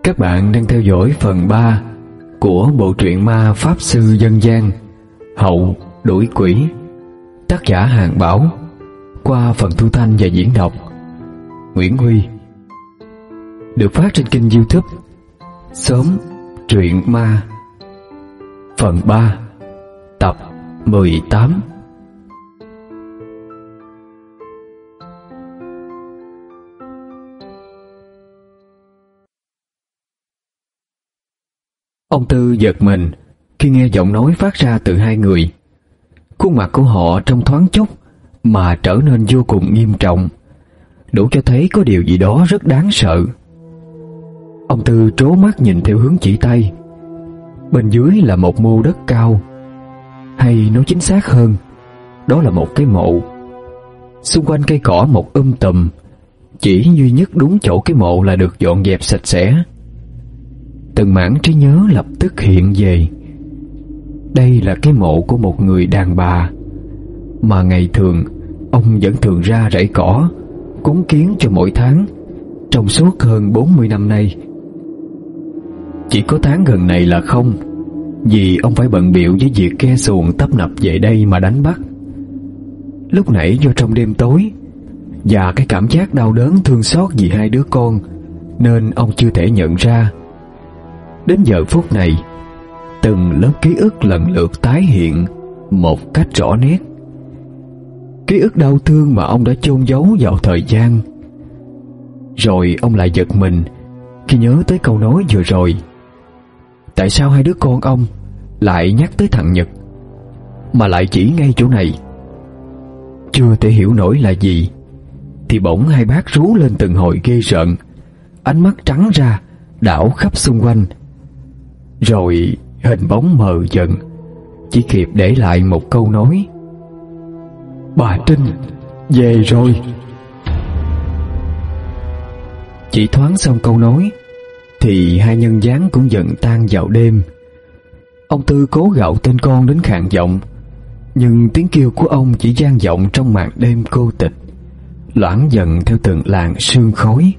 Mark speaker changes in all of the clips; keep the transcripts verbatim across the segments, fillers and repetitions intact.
Speaker 1: Các bạn đang theo dõi phần ba của bộ truyện ma Pháp Sư Dân gian Hậu Đuổi Quỷ, tác giả Hàng Bảo, qua phần thu thanh và diễn đọc Nguyễn Huy, được phát trên kênh YouTube Xóm Truyện Ma. Phần ba, tập mười tám. Ông Tư giật mình khi nghe giọng nói phát ra từ hai người. Khuôn mặt của họ trong thoáng chốc mà trở nên vô cùng nghiêm trọng, đủ cho thấy có điều gì đó rất đáng sợ. Ông Tư trố mắt nhìn theo hướng chỉ tay. Bên dưới là một mô đất cao, hay nói chính xác hơn, đó là một cái mộ. Xung quanh cây cỏ một um tùm, chỉ duy nhất đúng chỗ cái mộ là được dọn dẹp sạch sẽ. Từng mảng trí nhớ lập tức hiện về. Đây là cái mộ của một người đàn bà mà ngày thường ông vẫn thường ra rẫy cỏ cúng kiến cho mỗi tháng trong suốt hơn bốn mươi năm nay. Chỉ có tháng gần này là không, vì ông phải bận bịu với việc ghe xuồng tấp nập về đây mà đánh bắt. Lúc nãy do trong đêm tối và cái cảm giác đau đớn thương xót vì hai đứa con nên ông chưa thể nhận ra. Đến giờ phút này, từng lớp ký ức lần lượt tái hiện một cách rõ nét. Ký ức đau thương mà ông đã chôn giấu vào thời gian. Rồi ông lại giật mình khi nhớ tới câu nói vừa rồi. Tại sao hai đứa con ông lại nhắc tới thằng Nhật, mà lại chỉ ngay chỗ này? Chưa thể hiểu nổi là gì, thì bỗng hai bác rú lên từng hồi ghê rợn, ánh mắt trắng ra đảo khắp xung quanh. Rồi hình bóng mờ dần, chỉ kịp để lại một câu nói: "Bà Trinh về rồi." Chỉ thoáng xong câu nói thì hai nhân dáng cũng dần tan vào đêm. Ông Tư cố gạo tên con đến khàn giọng, nhưng tiếng kêu của ông chỉ vang vọng trong màn đêm cô tịch, loãng dần theo từng làn sương khói.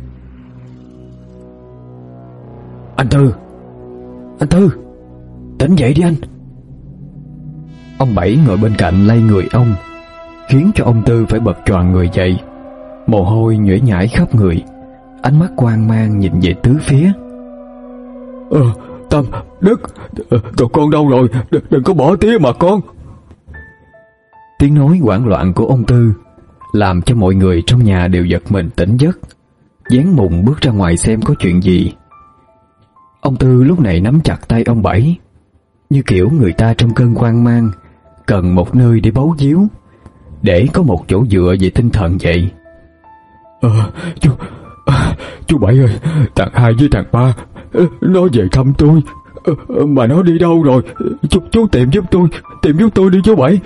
Speaker 1: "Anh Tư! Anh Tư! Tỉnh dậy đi anh!" Ông Bảy ngồi bên cạnh lay người ông, khiến cho ông Tư phải bật choàng người dậy. Mồ hôi nhuễ nhãi khắp người, ánh mắt hoang mang nhìn về tứ phía. Ờ, Tâm, Đức, tụi con đâu rồi? Đừng, đừng có bỏ tía mà con." Tiếng nói hoảng loạn của ông Tư làm cho mọi người trong nhà đều giật mình tỉnh giấc, dán mùng bước ra ngoài xem có chuyện gì. Ông Tư lúc này nắm chặt tay ông Bảy, như kiểu người ta trong cơn hoang mang cần một nơi để bấu víu, để có một chỗ dựa về tinh thần vậy. Ờ, chú, à, chú Bảy ơi, thằng Hai với thằng Ba nó về thăm tôi, mà nó đi đâu rồi? Chú, chú tìm giúp tôi, tìm giúp tôi đi chú Bảy.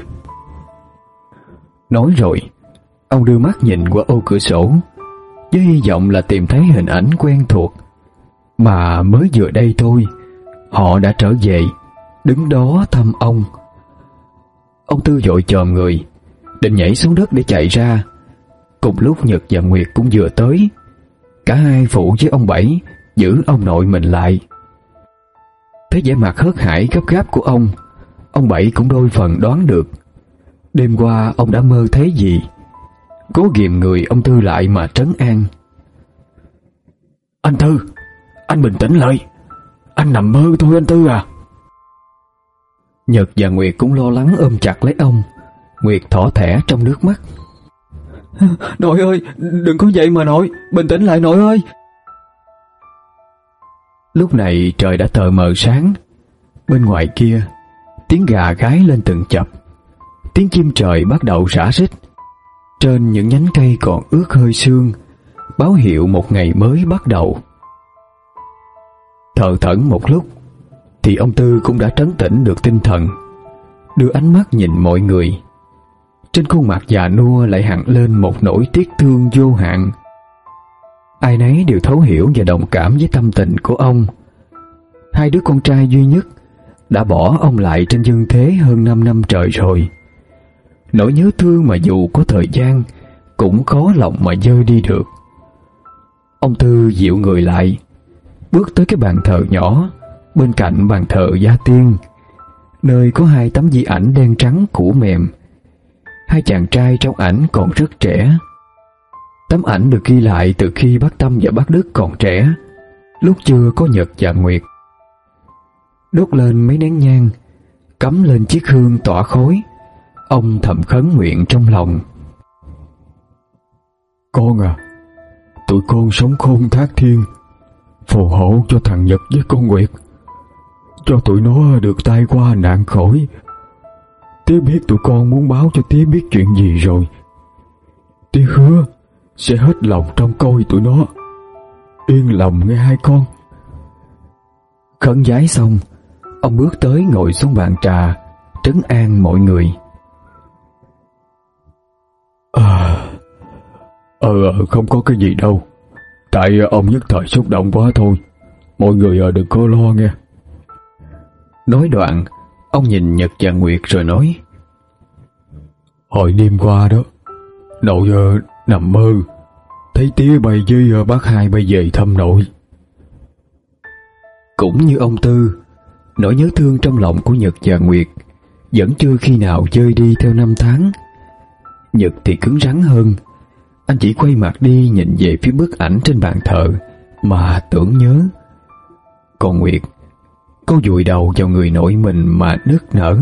Speaker 1: Nói rồi, ông đưa mắt nhìn qua ô cửa sổ, với hy vọng là tìm thấy hình ảnh quen thuộc. Mà mới vừa đây thôi, họ đã trở về, đứng đó thăm ông. Ông Tư vội chồm người, định nhảy xuống đất để chạy ra. Cùng lúc Nhật và Nguyệt cũng vừa tới. Cả hai phụ với ông Bảy giữ ông nội mình lại. Thấy vẻ mặt hớt hải gấp gáp của ông, ông Bảy cũng đôi phần đoán được đêm qua ông đã mơ thấy gì. Cố ghìm người ông Tư lại mà trấn an. "Anh Tư, anh bình tĩnh lại, anh nằm mơ thôi anh Tư à." Nhật và Nguyệt cũng lo lắng ôm chặt lấy ông. Nguyệt thỏ thẻ trong nước mắt. "Nội ơi, đừng có vậy mà nội, bình tĩnh lại nội ơi." Lúc này trời đã tờ mờ sáng. Bên ngoài kia, tiếng gà gáy lên từng chập, tiếng chim trời bắt đầu rã rít. Trên những nhánh cây còn ướt hơi sương, báo hiệu một ngày mới bắt đầu. Thờ thẫn một lúc thì ông Tư cũng đã trấn tĩnh được tinh thần, đưa ánh mắt nhìn mọi người. Trên khuôn mặt già nua lại hằn lên một nỗi tiếc thương vô hạn. Ai nấy đều thấu hiểu và đồng cảm với tâm tình của ông. Hai đứa con trai duy nhất đã bỏ ông lại trên dương thế hơn năm năm trời rồi. Nỗi nhớ thương mà dù có thời gian cũng khó lòng mà vơi đi được. Ông Tư dịu người lại, bước tới cái bàn thờ nhỏ bên cạnh bàn thờ gia tiên, nơi có hai tấm di ảnh đen trắng cũ mềm. Hai chàng trai trong ảnh còn rất trẻ. Tấm ảnh được ghi lại từ khi bác Tâm và bác Đức còn trẻ, lúc chưa có nhật và nguyệt. Đốt lên mấy nén nhang, cắm lên chiếc hương tỏa khói, ông thầm khấn nguyện trong lòng. Con à, tụi con sống khôn thác thiên, phù hộ cho thằng Nhật với con Nguyệt, cho tụi nó được tai qua nạn khỏi. Tía biết tụi con muốn báo cho tía biết chuyện gì rồi. Tía hứa sẽ hết lòng trông coi tụi nó. Yên lòng nghe hai con. Khấn vái xong, ông bước tới ngồi xuống bàn trà, trấn an mọi người. À, ờ, không có cái gì đâu. Tại ông nhất thời xúc động quá thôi. Mọi người đừng có lo nghe. Nói đoạn, ông nhìn Nhật và Nguyệt rồi nói: Hồi đêm qua đó, nội uh, nằm mơ, thấy tía bay với uh, bác hai bay về thăm nội. Cũng như ông Tư, nỗi nhớ thương trong lòng của Nhật và Nguyệt vẫn chưa khi nào vơi đi theo năm tháng. Nhật thì cứng rắn hơn. Anh chỉ quay mặt đi nhìn về phía bức ảnh trên bàn thờ mà tưởng nhớ. Còn Nguyệt, cô vùi đầu vào người nội mình mà nức nở.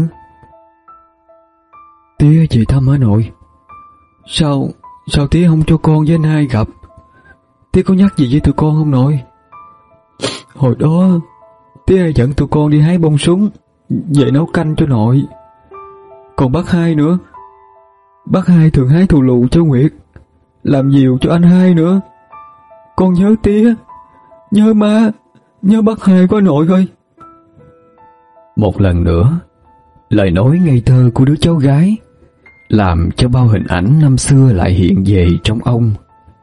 Speaker 1: Tía về thăm hả nội? Sao, sao tía không cho con với anh hai gặp? Tía có nhắc gì với tụi con không nội? Hồi đó, tía dẫn tụi con đi hái bông súng, về nấu canh cho nội. Còn bác hai nữa, bác hai thường hái thù lù cho Nguyệt, làm nhiều cho anh hai nữa. Con nhớ tía, nhớ má, nhớ bác hai quá nội ơi. Một lần nữa, lời nói ngây thơ của đứa cháu gái làm cho bao hình ảnh năm xưa lại hiện về trong ông.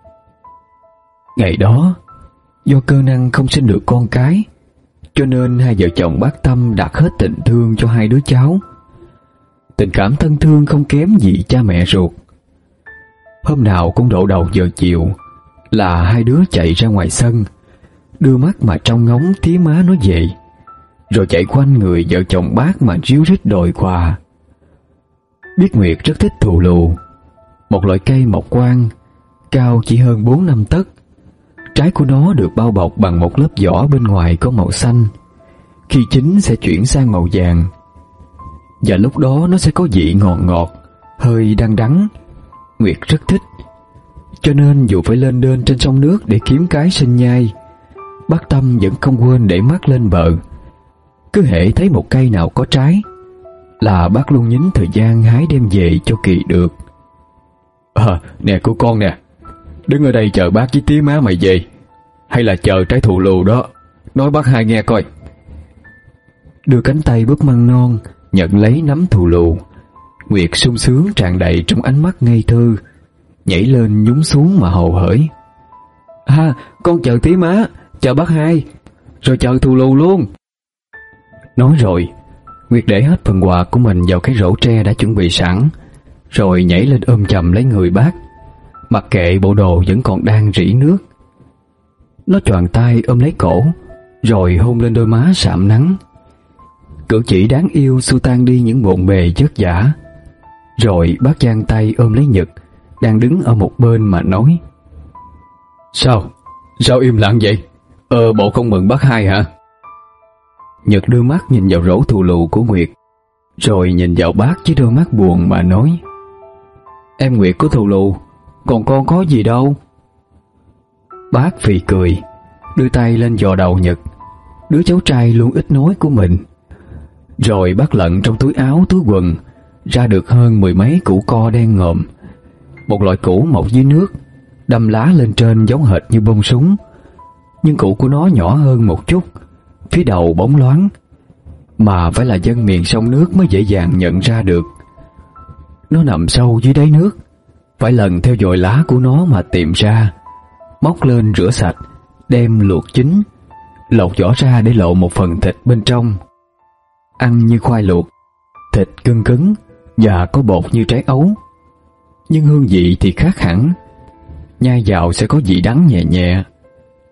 Speaker 1: Ngày đó, do cơ năng không sinh được con cái, cho nên hai vợ chồng bác Tâm đặt hết tình thương cho hai đứa cháu. Tình cảm thân thương không kém gì cha mẹ ruột. Hôm nào cũng độ đầu giờ chiều là hai đứa chạy ra ngoài sân, đưa mắt mà trông ngóng tía má nó về, rồi chạy quanh người vợ chồng bác mà ríu rít đòi quà. Biết Nguyệt rất thích thù lù, một loại cây mọc quang, cao chỉ hơn bốn năm tấc. Trái của nó được bao bọc bằng một lớp vỏ bên ngoài có màu xanh, khi chín sẽ chuyển sang màu vàng. Và lúc đó nó sẽ có vị ngọt ngọt, hơi đắng đắng. Nguyệt rất thích, cho nên dù phải lên đên trên sông nước để kiếm cái sinh nhai, bác Tâm vẫn không quên để mắt lên bờ. Cứ hễ thấy một cây nào có trái là bác luôn nhín thời gian hái đem về cho kịp được. À, nè cô con nè, đứng ở đây chờ bác với tía má mày về, hay là chờ trái thù lù đó, nói bác hai nghe coi. Đưa cánh tay búp măng non nhận lấy nắm thù lù, Nguyệt sung sướng tràn đầy trong ánh mắt ngây thơ, nhảy lên nhún xuống mà hồ hởi. À, con chờ tía má, chờ bác hai, rồi chờ thù lù luôn. Nói rồi, Nguyệt để hết phần quà của mình vào cái rổ tre đã chuẩn bị sẵn, rồi nhảy lên ôm chầm lấy người bác, mặc kệ bộ đồ vẫn còn đang rỉ nước. Nó choàng tay ôm lấy cổ, rồi hôn lên đôi má sạm nắng. Cử chỉ đáng yêu xua tan đi những bộn bề vất vả. Rồi bác giang tay ôm lấy Nhật đang đứng ở một bên mà nói: Sao? Sao im lặng vậy? Ờ, bộ không mừng bác hai hả? Nhật đưa mắt nhìn vào rổ thù lù của Nguyệt, rồi nhìn vào bác với đôi mắt buồn mà nói: Em Nguyệt có thù lù, còn con có gì đâu. Bác phì cười, đưa tay lên vò đầu Nhật, đứa cháu trai luôn ít nói của mình. Rồi bác lận trong túi áo túi quần ra được hơn mười mấy củ co đen ngòm, một loại củ mọc dưới nước, đâm lá lên trên giống hệt như bông súng, nhưng củ của nó nhỏ hơn một chút, phía đầu bóng loáng, mà phải là dân miền sông nước mới dễ dàng nhận ra được. Nó nằm sâu dưới đáy nước, phải lần theo dõi lá của nó mà tìm ra, móc lên rửa sạch, đem luộc chín, lột vỏ ra để lộ một phần thịt bên trong. Ăn như khoai luộc, thịt cứng cứng và có bột như trái ấu, nhưng hương vị thì khác hẳn. Nhai vào sẽ có vị đắng nhẹ nhẹ,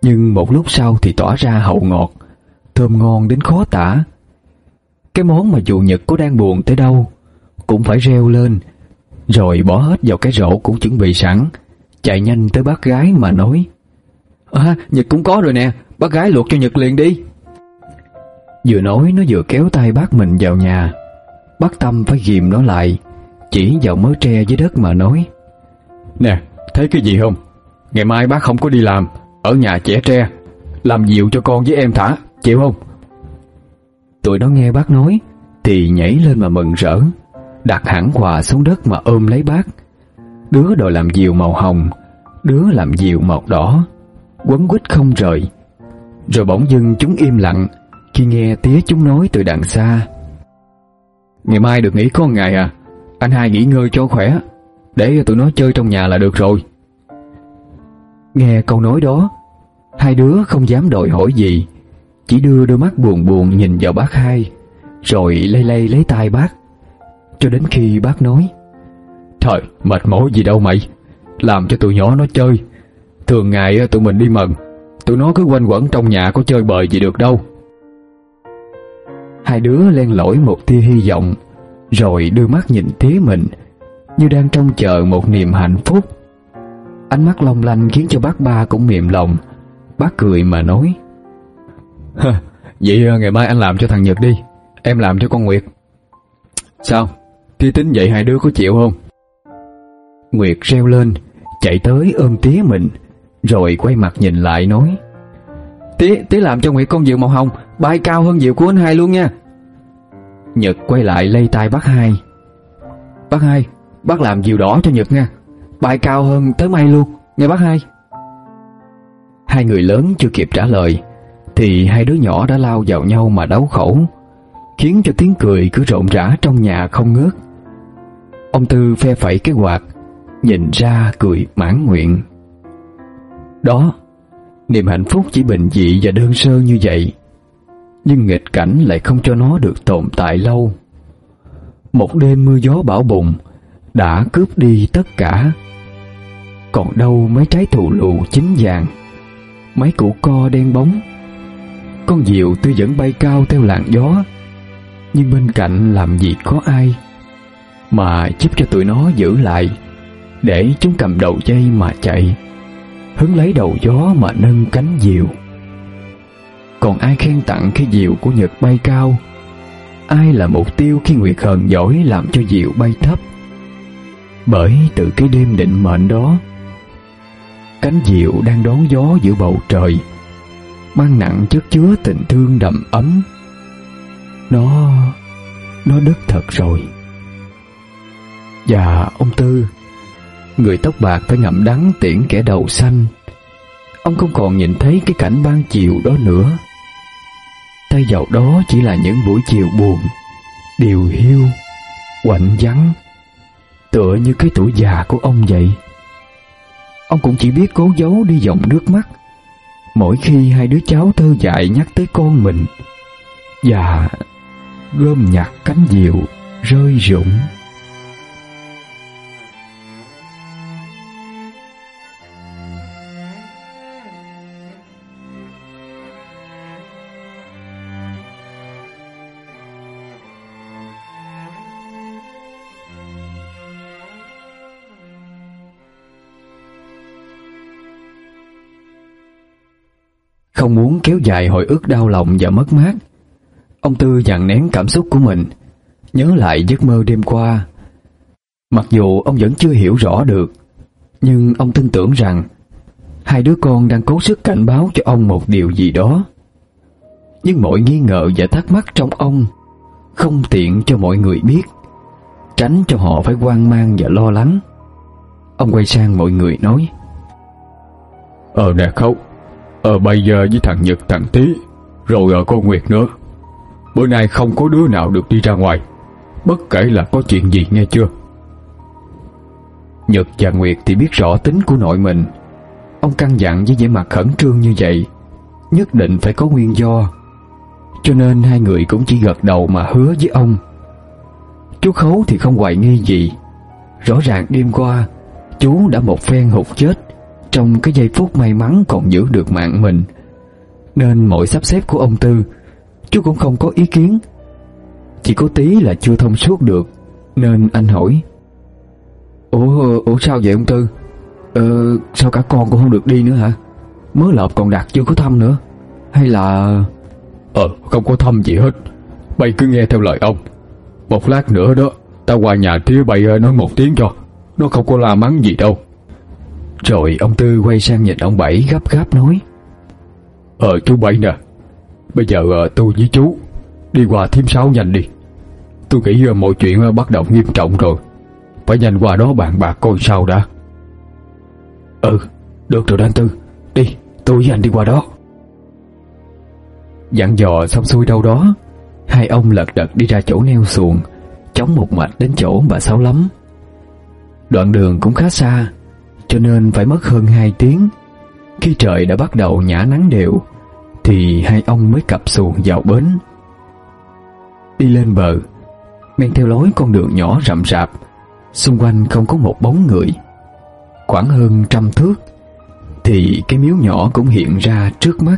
Speaker 1: nhưng một lúc sau thì tỏa ra hậu ngọt, thơm ngon đến khó tả. Cái món mà dù Nhật có đang buồn tới đâu cũng phải reo lên, rồi bỏ hết vào cái rổ cũng chuẩn bị sẵn, chạy nhanh tới bác gái mà nói: À, Nhật cũng có rồi nè, bác gái luộc cho Nhật liền đi. Vừa nói nó vừa kéo tay bác mình vào nhà. Bác Tâm phải ghìm nó lại, chỉ vào mớ tre dưới đất mà nói: Nè, thấy cái gì không? Ngày mai bác không có đi làm, ở nhà chẻ tre, làm dịu cho con với em thả, chịu không? Tụi nó nghe bác nói thì nhảy lên mà mừng rỡ, đặt hẳn quà xuống đất mà ôm lấy bác. Đứa đòi làm diều màu hồng, đứa làm diều màu đỏ, quấn quýt không rời. Rồi bỗng dưng chúng im lặng khi nghe tía chúng nói từ đằng xa: Ngày mai được nghỉ có một ngày à, anh hai nghỉ ngơi cho khỏe, để tụi nó chơi trong nhà là được rồi. Nghe câu nói đó, hai đứa không dám đòi hỏi gì, chỉ đưa đôi mắt buồn buồn nhìn vào bác hai, rồi lay lay lấy tay bác, cho đến khi bác nói: Trời, mệt mỏi gì đâu mày, làm cho tụi nhỏ nó chơi. Thường ngày tụi mình đi mần, tụi nó cứ quanh quẩn trong nhà có chơi bời gì được đâu. Hai đứa len lỏi một tia hy vọng, rồi đưa mắt nhìn tía mình như đang trông chờ một niềm hạnh phúc. Ánh mắt long lanh khiến cho bác ba cũng mềm lòng. Bác cười mà nói: Vậy ngày mai anh làm cho thằng Nhật đi, em làm cho con Nguyệt. Sao? Tía tính vậy hai đứa có chịu không? Nguyệt reo lên, chạy tới ôm tía mình, rồi quay mặt nhìn lại nói: Tía, tía làm cho Nguyệt con diều màu hồng, bay cao hơn diều của anh hai luôn nha. Nhật quay lại lay tay bác hai: Bác hai, bác làm diều đỏ cho Nhật nha, bay cao hơn tới mây luôn, nghe bác hai. Hai người lớn chưa kịp trả lời thì hai đứa nhỏ đã lao vào nhau mà đấu khẩu, khiến cho tiếng cười cứ rộn rã trong nhà không ngớt. Ông Tư phe phẩy cái quạt, nhìn ra cười mãn nguyện. Đó, niềm hạnh phúc chỉ bình dị và đơn sơ như vậy, nhưng nghịch cảnh lại không cho nó được tồn tại lâu. Một đêm mưa gió bão bùng đã cướp đi tất cả. Còn đâu mấy trái thù lù chín vàng, mấy củ co đen bóng. Con diều tuy vẫn bay cao theo làn gió, nhưng bên cạnh làm gì có ai mà giúp cho tụi nó giữ lại, để chúng cầm đầu dây mà chạy, hứng lấy đầu gió mà nâng cánh diều. Còn ai khen tặng cái diều của Nhật bay cao? Ai là mục tiêu khi Nguyệt hờn giỏi làm cho diều bay thấp? Bởi từ cái đêm định mệnh đó, cánh diều đang đón gió giữa bầu trời, mang nặng chất chứa tình thương đầm ấm. Nó, nó đứt thật rồi. Và ông Tư, người tóc bạc phải ngậm đắng tiễn kẻ đầu xanh, ông không còn nhìn thấy cái cảnh ban chiều đó nữa. Thay vào đó chỉ là những buổi chiều buồn, điều hiu, quạnh vắng, tựa như cái tuổi già của ông vậy. Ông cũng chỉ biết cố giấu đi dòng nước mắt mỗi khi hai đứa cháu thơ dại nhắc tới con mình, và gom nhặt cánh diều rơi rụng. Không muốn kéo dài hồi ức đau lòng và mất mát, ông Tư dằn nén cảm xúc của mình, nhớ lại giấc mơ đêm qua. Mặc dù ông vẫn chưa hiểu rõ được, nhưng ông tin tưởng rằng hai đứa con đang cố sức cảnh báo cho ông một điều gì đó. Nhưng mọi nghi ngờ và thắc mắc trong ông không tiện cho mọi người biết, tránh cho họ phải hoang mang và lo lắng. Ông quay sang mọi người nói: Ờ nè Khấu, Ờ bây giờ với thằng Nhật, thằng Tí, rồi ở cô Nguyệt nữa, bữa nay không có đứa nào được đi ra ngoài, bất kể là có chuyện gì, nghe chưa? Nhật và Nguyệt thì biết rõ tính của nội mình. Ông căn dặn với vẻ mặt khẩn trương như vậy, nhất định phải có nguyên do, cho nên hai người cũng chỉ gật đầu mà hứa với ông. Chú Khấu thì không hoài nghi gì. Rõ ràng đêm qua chú đã một phen hụt chết trong cái giây phút may mắn còn giữ được mạng mình, nên mọi sắp xếp của ông Tư chú cũng không có ý kiến. Chỉ có tí là chưa thông suốt được, nên anh hỏi: Ủa, ủa sao vậy ông Tư? Ờ, sao cả con cũng không được đi nữa hả? Mớ lợp còn đặt chưa có thăm nữa. Hay là...
Speaker 2: Ờ, không có thăm gì hết. Bay cứ nghe theo lời ông. Một lát nữa đó, ta qua nhà tía bay nói một tiếng cho. Nó không có la mắng gì đâu.
Speaker 1: Rồi ông Tư quay sang nhìn ông Bảy gấp gáp nói:
Speaker 2: Ờ chú Bảy nè, bây giờ tôi với chú đi qua thím Sáu nhanh đi. Tôi nghĩ mọi chuyện bắt đầu nghiêm trọng rồi, phải nhanh qua đó bàn bạc coi sao đã.
Speaker 1: Ừ, được rồi anh Tư. Đi, tôi với anh đi qua đó. Dặn dò xong xuôi đâu đó, hai ông lật đật đi ra chỗ neo xuồng, chống một mạch đến chỗ bà Sáu lắm. Đoạn đường cũng khá xa, cho nên phải mất hơn hai tiếng. Khi trời đã bắt đầu nhả nắng đều, thì hai ông mới cập xuồng vào bến. Đi lên bờ, men theo lối con đường nhỏ rậm rạp, xung quanh không có một bóng người. Khoảng hơn trăm thước, thì cái miếu nhỏ cũng hiện ra trước mắt.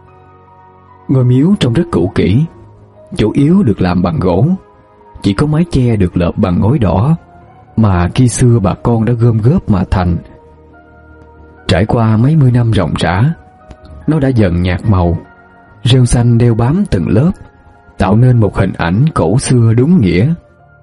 Speaker 1: Ngôi miếu trông rất cũ kỹ, chủ yếu được làm bằng gỗ, chỉ có mái che được lợp bằng ngói đỏ mà khi xưa bà con đã gom góp mà thành. Trải qua mấy mươi năm ròng rã, nó đã dần nhạt màu, rêu xanh đeo bám từng lớp, tạo nên một hình ảnh cổ xưa đúng nghĩa.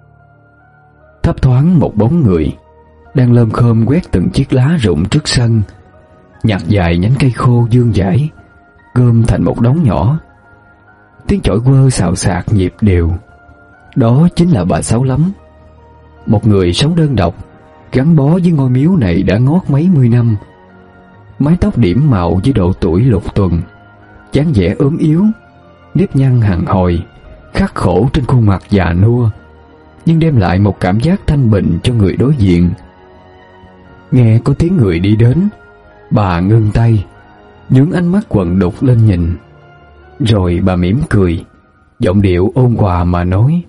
Speaker 1: Thấp thoáng một bóng người đang lơm khơm quét từng chiếc lá rụng trước sân, nhặt dài nhánh cây khô dương dãi, gom thành một đống nhỏ. Tiếng chổi quơ xào xạc nhịp đều. Đó chính là bà Sáu lắm, một người sống đơn độc, gắn bó với ngôi miếu này đã ngót mấy mươi năm. Mái tóc điểm màu với độ tuổi lục tuần, dáng vẻ ốm yếu, nếp nhăn hằn hồi, khắc khổ trên khuôn mặt già nua, nhưng đem lại một cảm giác thanh bình cho người đối diện. Nghe có tiếng người đi đến, bà ngưng tay, nhướng ánh mắt quặn đục lên nhìn. Rồi bà mỉm cười, giọng điệu ôn hòa mà nói: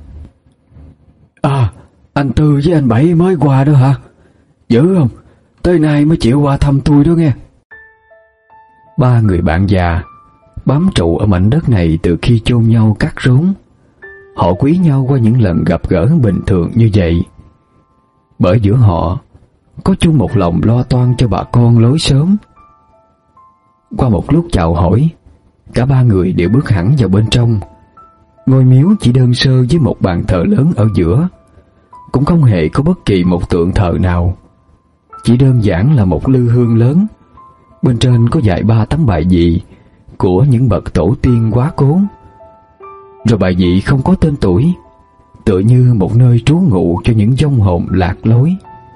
Speaker 1: À, anh Tư với anh Bảy mới qua đó hả? Dữ không? Tới nay mới chịu qua thăm tôi đó nghe. Ba người bạn già bám trụ ở mảnh đất này từ khi chôn nhau cắt rốn. Họ quý nhau qua những lần gặp gỡ bình thường như vậy. Bởi giữa họ có chung một lòng lo toan cho bà con lối sớm. Qua một lúc chào hỏi, cả ba người đều bước hẳn vào bên trong. Ngôi miếu chỉ đơn sơ với một bàn thờ lớn ở giữa, cũng không hề có bất kỳ một tượng thờ nào. Chỉ đơn giản là một lư hương lớn, bên trên có vài ba tấm bài vị của những bậc tổ tiên quá cố. Rồi bài vị không có tên tuổi, tựa như một nơi trú ngụ cho những vong hồn lạc lối.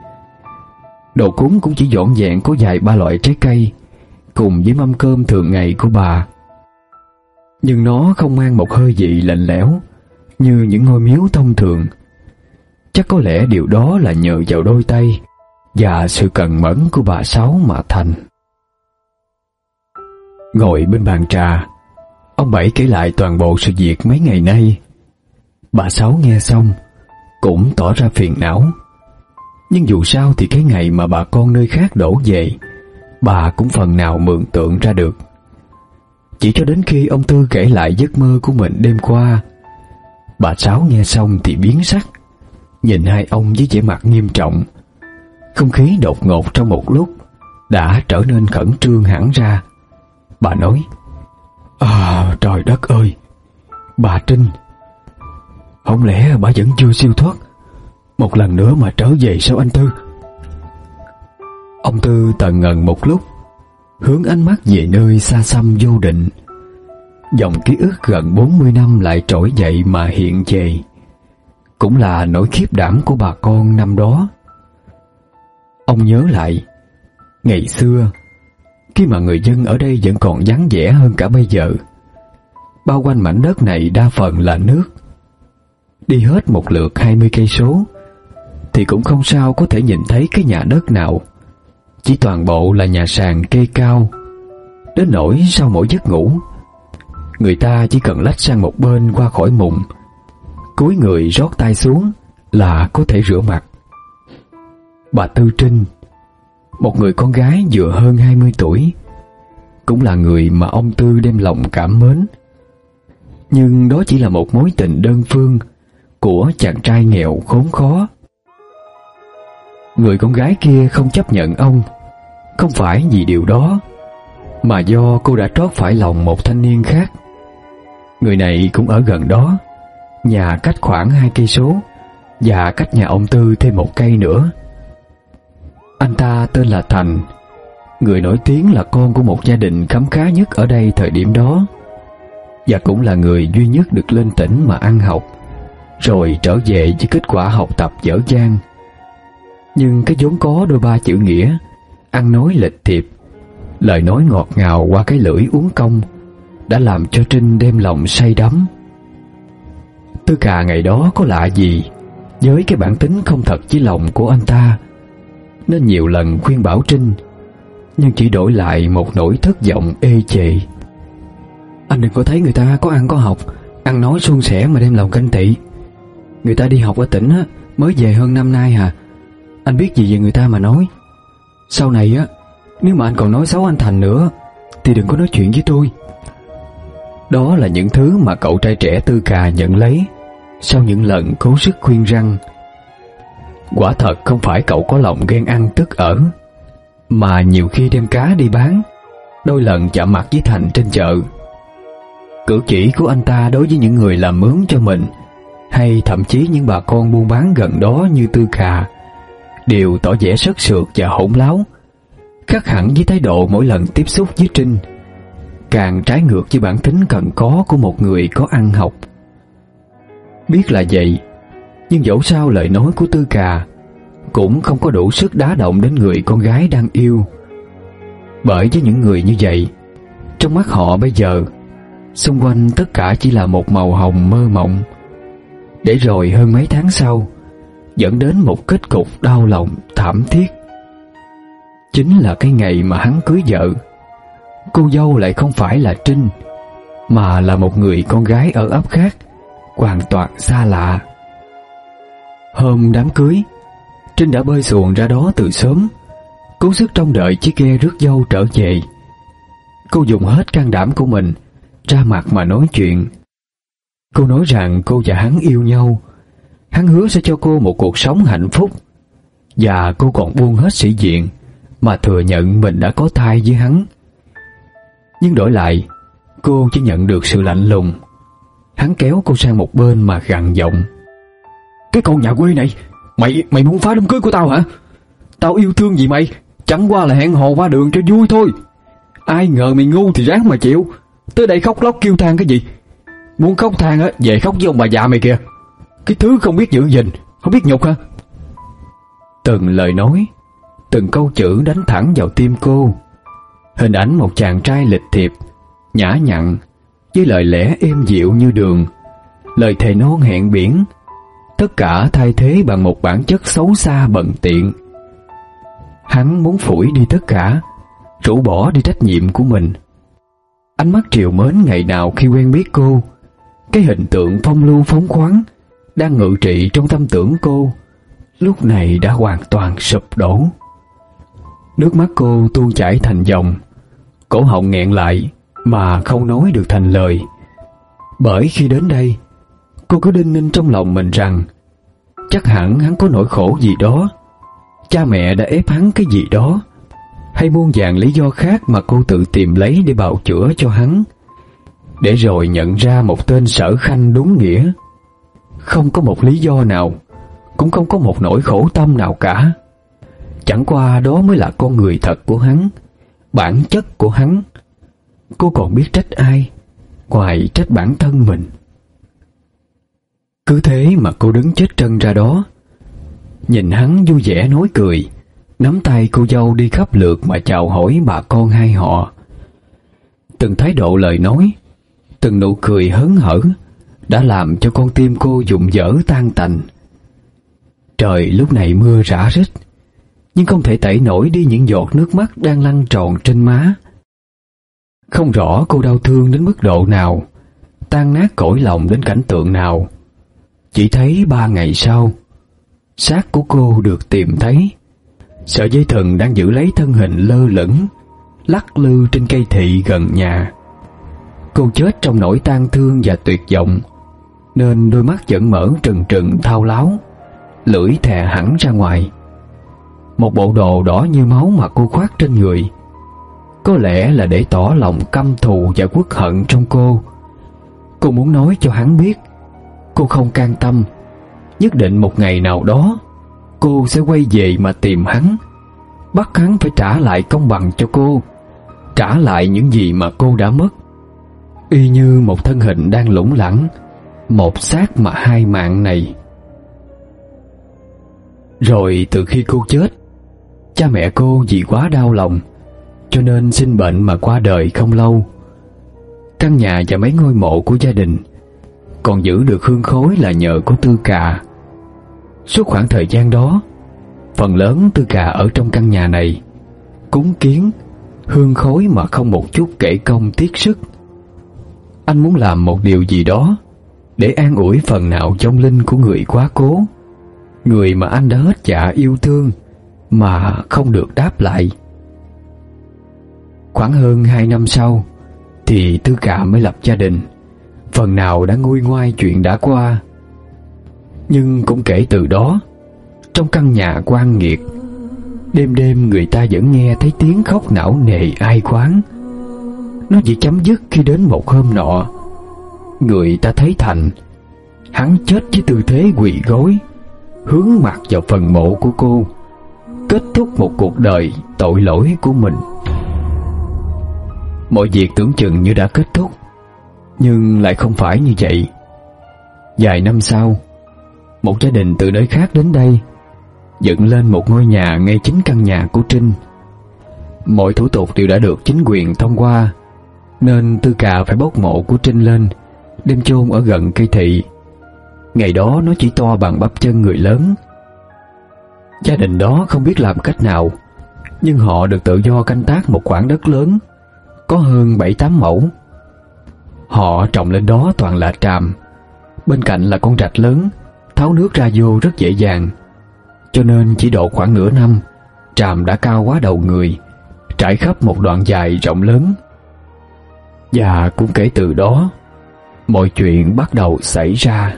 Speaker 1: Đồ cúng cũng chỉ dọn dẹn có vài ba loại trái cây, cùng với mâm cơm thường ngày của bà. Nhưng nó không mang một hơi vị lạnh lẽo như những ngôi miếu thông thường. Chắc có lẽ điều đó là nhờ vào đôi tay và sự cần mẫn của bà Sáu mà thành. Ngồi bên bàn trà, ông Bảy kể lại toàn bộ sự việc mấy ngày nay. Bà Sáu nghe xong cũng tỏ ra phiền não. Nhưng dù sao thì cái ngày mà bà con nơi khác đổ về, bà cũng phần nào mường tượng ra được. Chỉ cho đến khi ông Tư kể lại giấc mơ của mình đêm qua, bà Sáu nghe xong thì biến sắc, nhìn hai ông với vẻ mặt nghiêm trọng. Không khí đột ngột trong một lúc đã trở nên khẩn trương hẳn ra. Bà nói: À trời đất ơi, bà Trinh, không lẽ bà vẫn chưa siêu thoát một lần nữa mà trở về sao anh Tư? Ông Tư tần ngần một lúc, hướng ánh mắt về nơi xa xăm vô định. Dòng ký ức gần bốn mươi năm lại trỗi dậy mà hiện về, cũng là nỗi khiếp đảm của bà con năm đó. Ông nhớ lại ngày xưa, khi mà người dân ở đây vẫn còn vắng vẻ hơn cả bây giờ. Bao quanh mảnh đất này đa phần là nước. Đi hết một lượt hai mươi cây số thì cũng không sao có thể nhìn thấy cái nhà đất nào. Chỉ toàn bộ là nhà sàn kê cao, đến nỗi sau mỗi giấc ngủ, người ta chỉ cần lách sang một bên qua khỏi mùng, cúi người rót tay xuống là có thể rửa mặt. Bà Tư Trinh một người con gái vừa hơn hai mươi tuổi, cũng là người mà ông Tư đem lòng cảm mến. Nhưng đó chỉ là một mối tình đơn phương của chàng trai nghèo khốn khó. Người con gái kia không chấp nhận ông, không phải vì điều đó, mà do cô đã trót phải lòng một thanh niên khác. Người này cũng ở gần đó, nhà cách khoảng hai cây số, và cách nhà ông Tư thêm một cây nữa. Anh ta tên là Thành, người nổi tiếng là con của một gia đình khấm khá nhất ở đây thời điểm đó, và cũng là người duy nhất được lên tỉnh mà ăn học, rồi trở về với kết quả học tập dở dang. Nhưng cái vốn có đôi ba chữ nghĩa, ăn nói lệch thiệp, lời nói ngọt ngào qua cái lưỡi uốn cong, đã làm cho Trinh đem lòng say đắm. Tư Cà ngày đó có lạ gì với cái bản tính không thật với lòng của anh ta, nên nhiều lần khuyên bảo Trinh, nhưng chỉ đổi lại một nỗi thất vọng ê chề. Anh đừng có thấy người ta có ăn có học, ăn nói suôn sẻ mà đem lòng ganh tị. Người ta đi học ở tỉnh á, mới về hơn năm nay hà. Anh biết gì về người ta mà nói. Sau này á, nếu mà anh còn nói xấu anh Thành nữa thì đừng có nói chuyện với tôi. Đó là những thứ mà cậu trai trẻ Tư Cà nhận lấy sau những lần cố sức khuyên răn. Quả thật không phải cậu có lòng ghen ăn tức ở, mà nhiều khi đem cá đi bán, đôi lần chạm mặt với Thành trên chợ. Cử chỉ của anh ta đối với những người làm mướn cho mình, hay thậm chí những bà con buôn bán gần đó như Tư Cà, đều tỏ vẻ sất sượt và hỗn láo, khác hẳn với thái độ mỗi lần tiếp xúc với Trinh, càng trái ngược với bản tính cần có của một người có ăn học. Biết là vậy, nhưng dẫu sao lời nói của Tư Cà cũng không có đủ sức đá động đến người con gái đang yêu. Bởi với những người như vậy, trong mắt họ bây giờ, xung quanh tất cả chỉ là một màu hồng mơ mộng, để rồi hơn mấy tháng sau dẫn đến một kết cục đau lòng thảm thiết. Chính là cái ngày mà hắn cưới vợ, cô dâu lại không phải là Trinh, mà là một người con gái ở ấp khác, hoàn toàn xa lạ. Hôm đám cưới, Trinh đã bơi xuồng ra đó từ sớm, cố sức trông đợi chiếc ghe rước dâu trở về. Cô dùng hết can đảm của mình ra mặt mà nói chuyện. Cô nói rằng cô và hắn yêu nhau, hắn hứa sẽ cho cô một cuộc sống hạnh phúc, và cô còn buông hết sĩ diện mà thừa nhận mình đã có thai với hắn. Nhưng đổi lại, cô chỉ nhận được sự lạnh lùng. Hắn kéo cô sang một bên mà gằn giọng: "Cái con nhà quê này, mày mày muốn phá đám cưới của tao hả? Tao yêu thương gì mày, chẳng qua là hẹn hò qua đường cho vui thôi. Ai ngờ mày ngu thì ráng mà chịu, tới đây khóc lóc kêu than cái gì? Muốn khóc than á, về khóc với ông bà già mày kìa. Cái thứ không biết giữ gìn, không biết nhục hả?" Từng lời nói, từng câu chữ đánh thẳng vào tim cô. Hình ảnh một chàng trai lịch thiệp, nhã nhặn, với lời lẽ êm dịu như đường, lời thề non hẹn biển, tất cả thay thế bằng một bản chất xấu xa bần tiện. Hắn muốn phủi đi tất cả, rũ bỏ đi trách nhiệm của mình. Ánh mắt trìu mến ngày nào khi quen biết cô, cái hình tượng phong lưu phóng khoáng đang ngự trị trong tâm tưởng cô, lúc này đã hoàn toàn sụp đổ. Nước mắt cô tuôn chảy thành dòng, cổ họng nghẹn lại mà không nói được thành lời. Bởi khi đến đây, cô cứ đinh ninh trong lòng mình rằng chắc hẳn hắn có nỗi khổ gì đó, cha mẹ đã ép hắn cái gì đó, hay muôn vàn lý do khác mà cô tự tìm lấy để bào chữa cho hắn, để rồi nhận ra một tên Sở Khanh đúng nghĩa. Không có một lý do nào, cũng không có một nỗi khổ tâm nào cả. Chẳng qua đó mới là con người thật của hắn, bản chất của hắn. Cô còn biết trách ai ngoài trách bản thân mình. Cứ thế mà cô đứng chết trân ra đó, nhìn hắn vui vẻ nói cười, nắm tay cô dâu đi khắp lượt mà chào hỏi bà con hai họ. Từng thái độ lời nói, từng nụ cười hớn hở đã làm cho con tim cô rụng rỡ tan tành. Trời lúc này mưa rã rích, nhưng không thể tẩy nổi đi những giọt nước mắt đang lăn tròn trên má. Không rõ cô đau thương đến mức độ nào, tan nát cõi lòng đến cảnh tượng nào. Chỉ thấy ba ngày sau, xác của cô được tìm thấy, Sợi dây thừng đang giữ lấy thân hình lơ lửng, lắc lư trên cây thị gần nhà. Cô chết trong nỗi tang thương và tuyệt vọng, nên đôi mắt vẫn mở trừng trừng thao láo, lưỡi thè hẳn ra ngoài. Một bộ đồ đỏ như máu mà cô khoác trên người, có lẽ là để tỏ lòng căm thù và uất hận trong cô. Cô muốn nói cho hắn biết cô không can tâm, nhất định một ngày nào đó cô sẽ quay về mà tìm hắn, bắt hắn phải trả lại công bằng cho cô, trả lại những gì mà cô đã mất. Y như một thân hình đang lủng lẳng, một xác mà hai mạng này. Rồi từ khi cô chết, cha mẹ cô vì quá đau lòng cho nên sinh bệnh mà qua đời không lâu. Căn nhà và mấy ngôi mộ của gia đình còn giữ được hương khói là nhờ có Tư Cà. Suốt khoảng thời gian đó, phần lớn Tư Cà ở trong căn nhà này, cúng kiến, hương khói mà không một chút kể công tiếc sức. Anh muốn làm một điều gì đó để an ủi phần nào vong linh của người quá cố, người mà anh đã hết dạ yêu thương mà không được đáp lại. Khoảng hơn hai năm sau thì Tư Cà mới lập gia đình, phần nào đã nguôi ngoai chuyện đã qua. Nhưng cũng kể từ đó, trong căn nhà quan nghiệt, đêm đêm người ta vẫn nghe thấy tiếng khóc não nề ai oán. Nó chỉ chấm dứt khi đến một hôm nọ, người ta thấy Thành, hắn chết với tư thế quỳ gối, hướng mặt vào phần mộ của cô, kết thúc một cuộc đời tội lỗi của mình. Mọi việc tưởng chừng như đã kết thúc, nhưng lại không phải như vậy. Vài năm sau, một gia đình từ nơi khác đến đây, dựng lên một ngôi nhà ngay chính căn nhà của Trinh. Mọi thủ tục đều đã được chính quyền thông qua, nên Tư Cà phải bốc mộ của Trinh lên, đem chôn ở gần cây thị. Ngày đó nó chỉ to bằng bắp chân người lớn. Gia đình đó không biết làm cách nào, nhưng họ được tự do canh tác một khoảng đất lớn, có hơn bảy tám mẫu. Họ trồng lên đó toàn là tràm, bên cạnh là con rạch lớn, tháo nước ra vô rất dễ dàng. Cho nên chỉ độ khoảng nửa năm, tràm đã cao quá đầu người, trải khắp một đoạn dài rộng lớn. Và cũng kể từ đó, mọi chuyện bắt đầu xảy ra.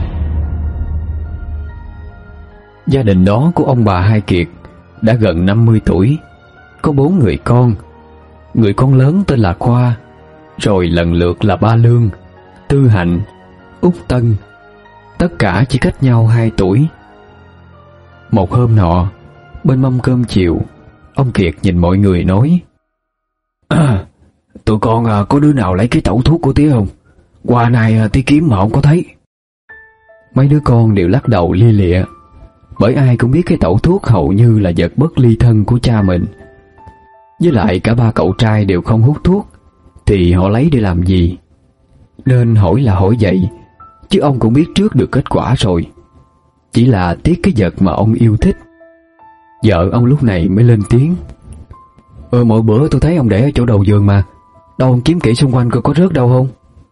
Speaker 1: Gia đình đó của ông bà Hai Kiệt đã gần năm mươi tuổi, có bốn người con. Người con lớn tên là Khoa, rồi lần lượt là Ba Lương, Tư Hạnh, Út Tân. Tất cả chỉ cách nhau hai tuổi. Một hôm nọ, bên mâm cơm chiều, ông Kiệt nhìn mọi người nói: à, tụi con à, có đứa nào lấy cái tẩu thuốc của tía không? Qua nay à, tía kiếm mà không có thấy. Mấy đứa con đều lắc đầu lia lịa, bởi ai cũng biết cái tẩu thuốc hầu như là vật bất ly thân của cha mình. Với lại cả ba cậu trai đều không hút thuốc, thì họ lấy để làm gì? Nên hỏi là hỏi vậy, chứ ông cũng biết trước được kết quả rồi. Chỉ là tiếc cái vật mà ông yêu thích. Vợ ông lúc này mới lên tiếng: Ờ mỗi bữa tôi thấy ông để ở chỗ đầu giường mà, đâu ông kiếm kỹ xung quanh coi có rớt đâu không?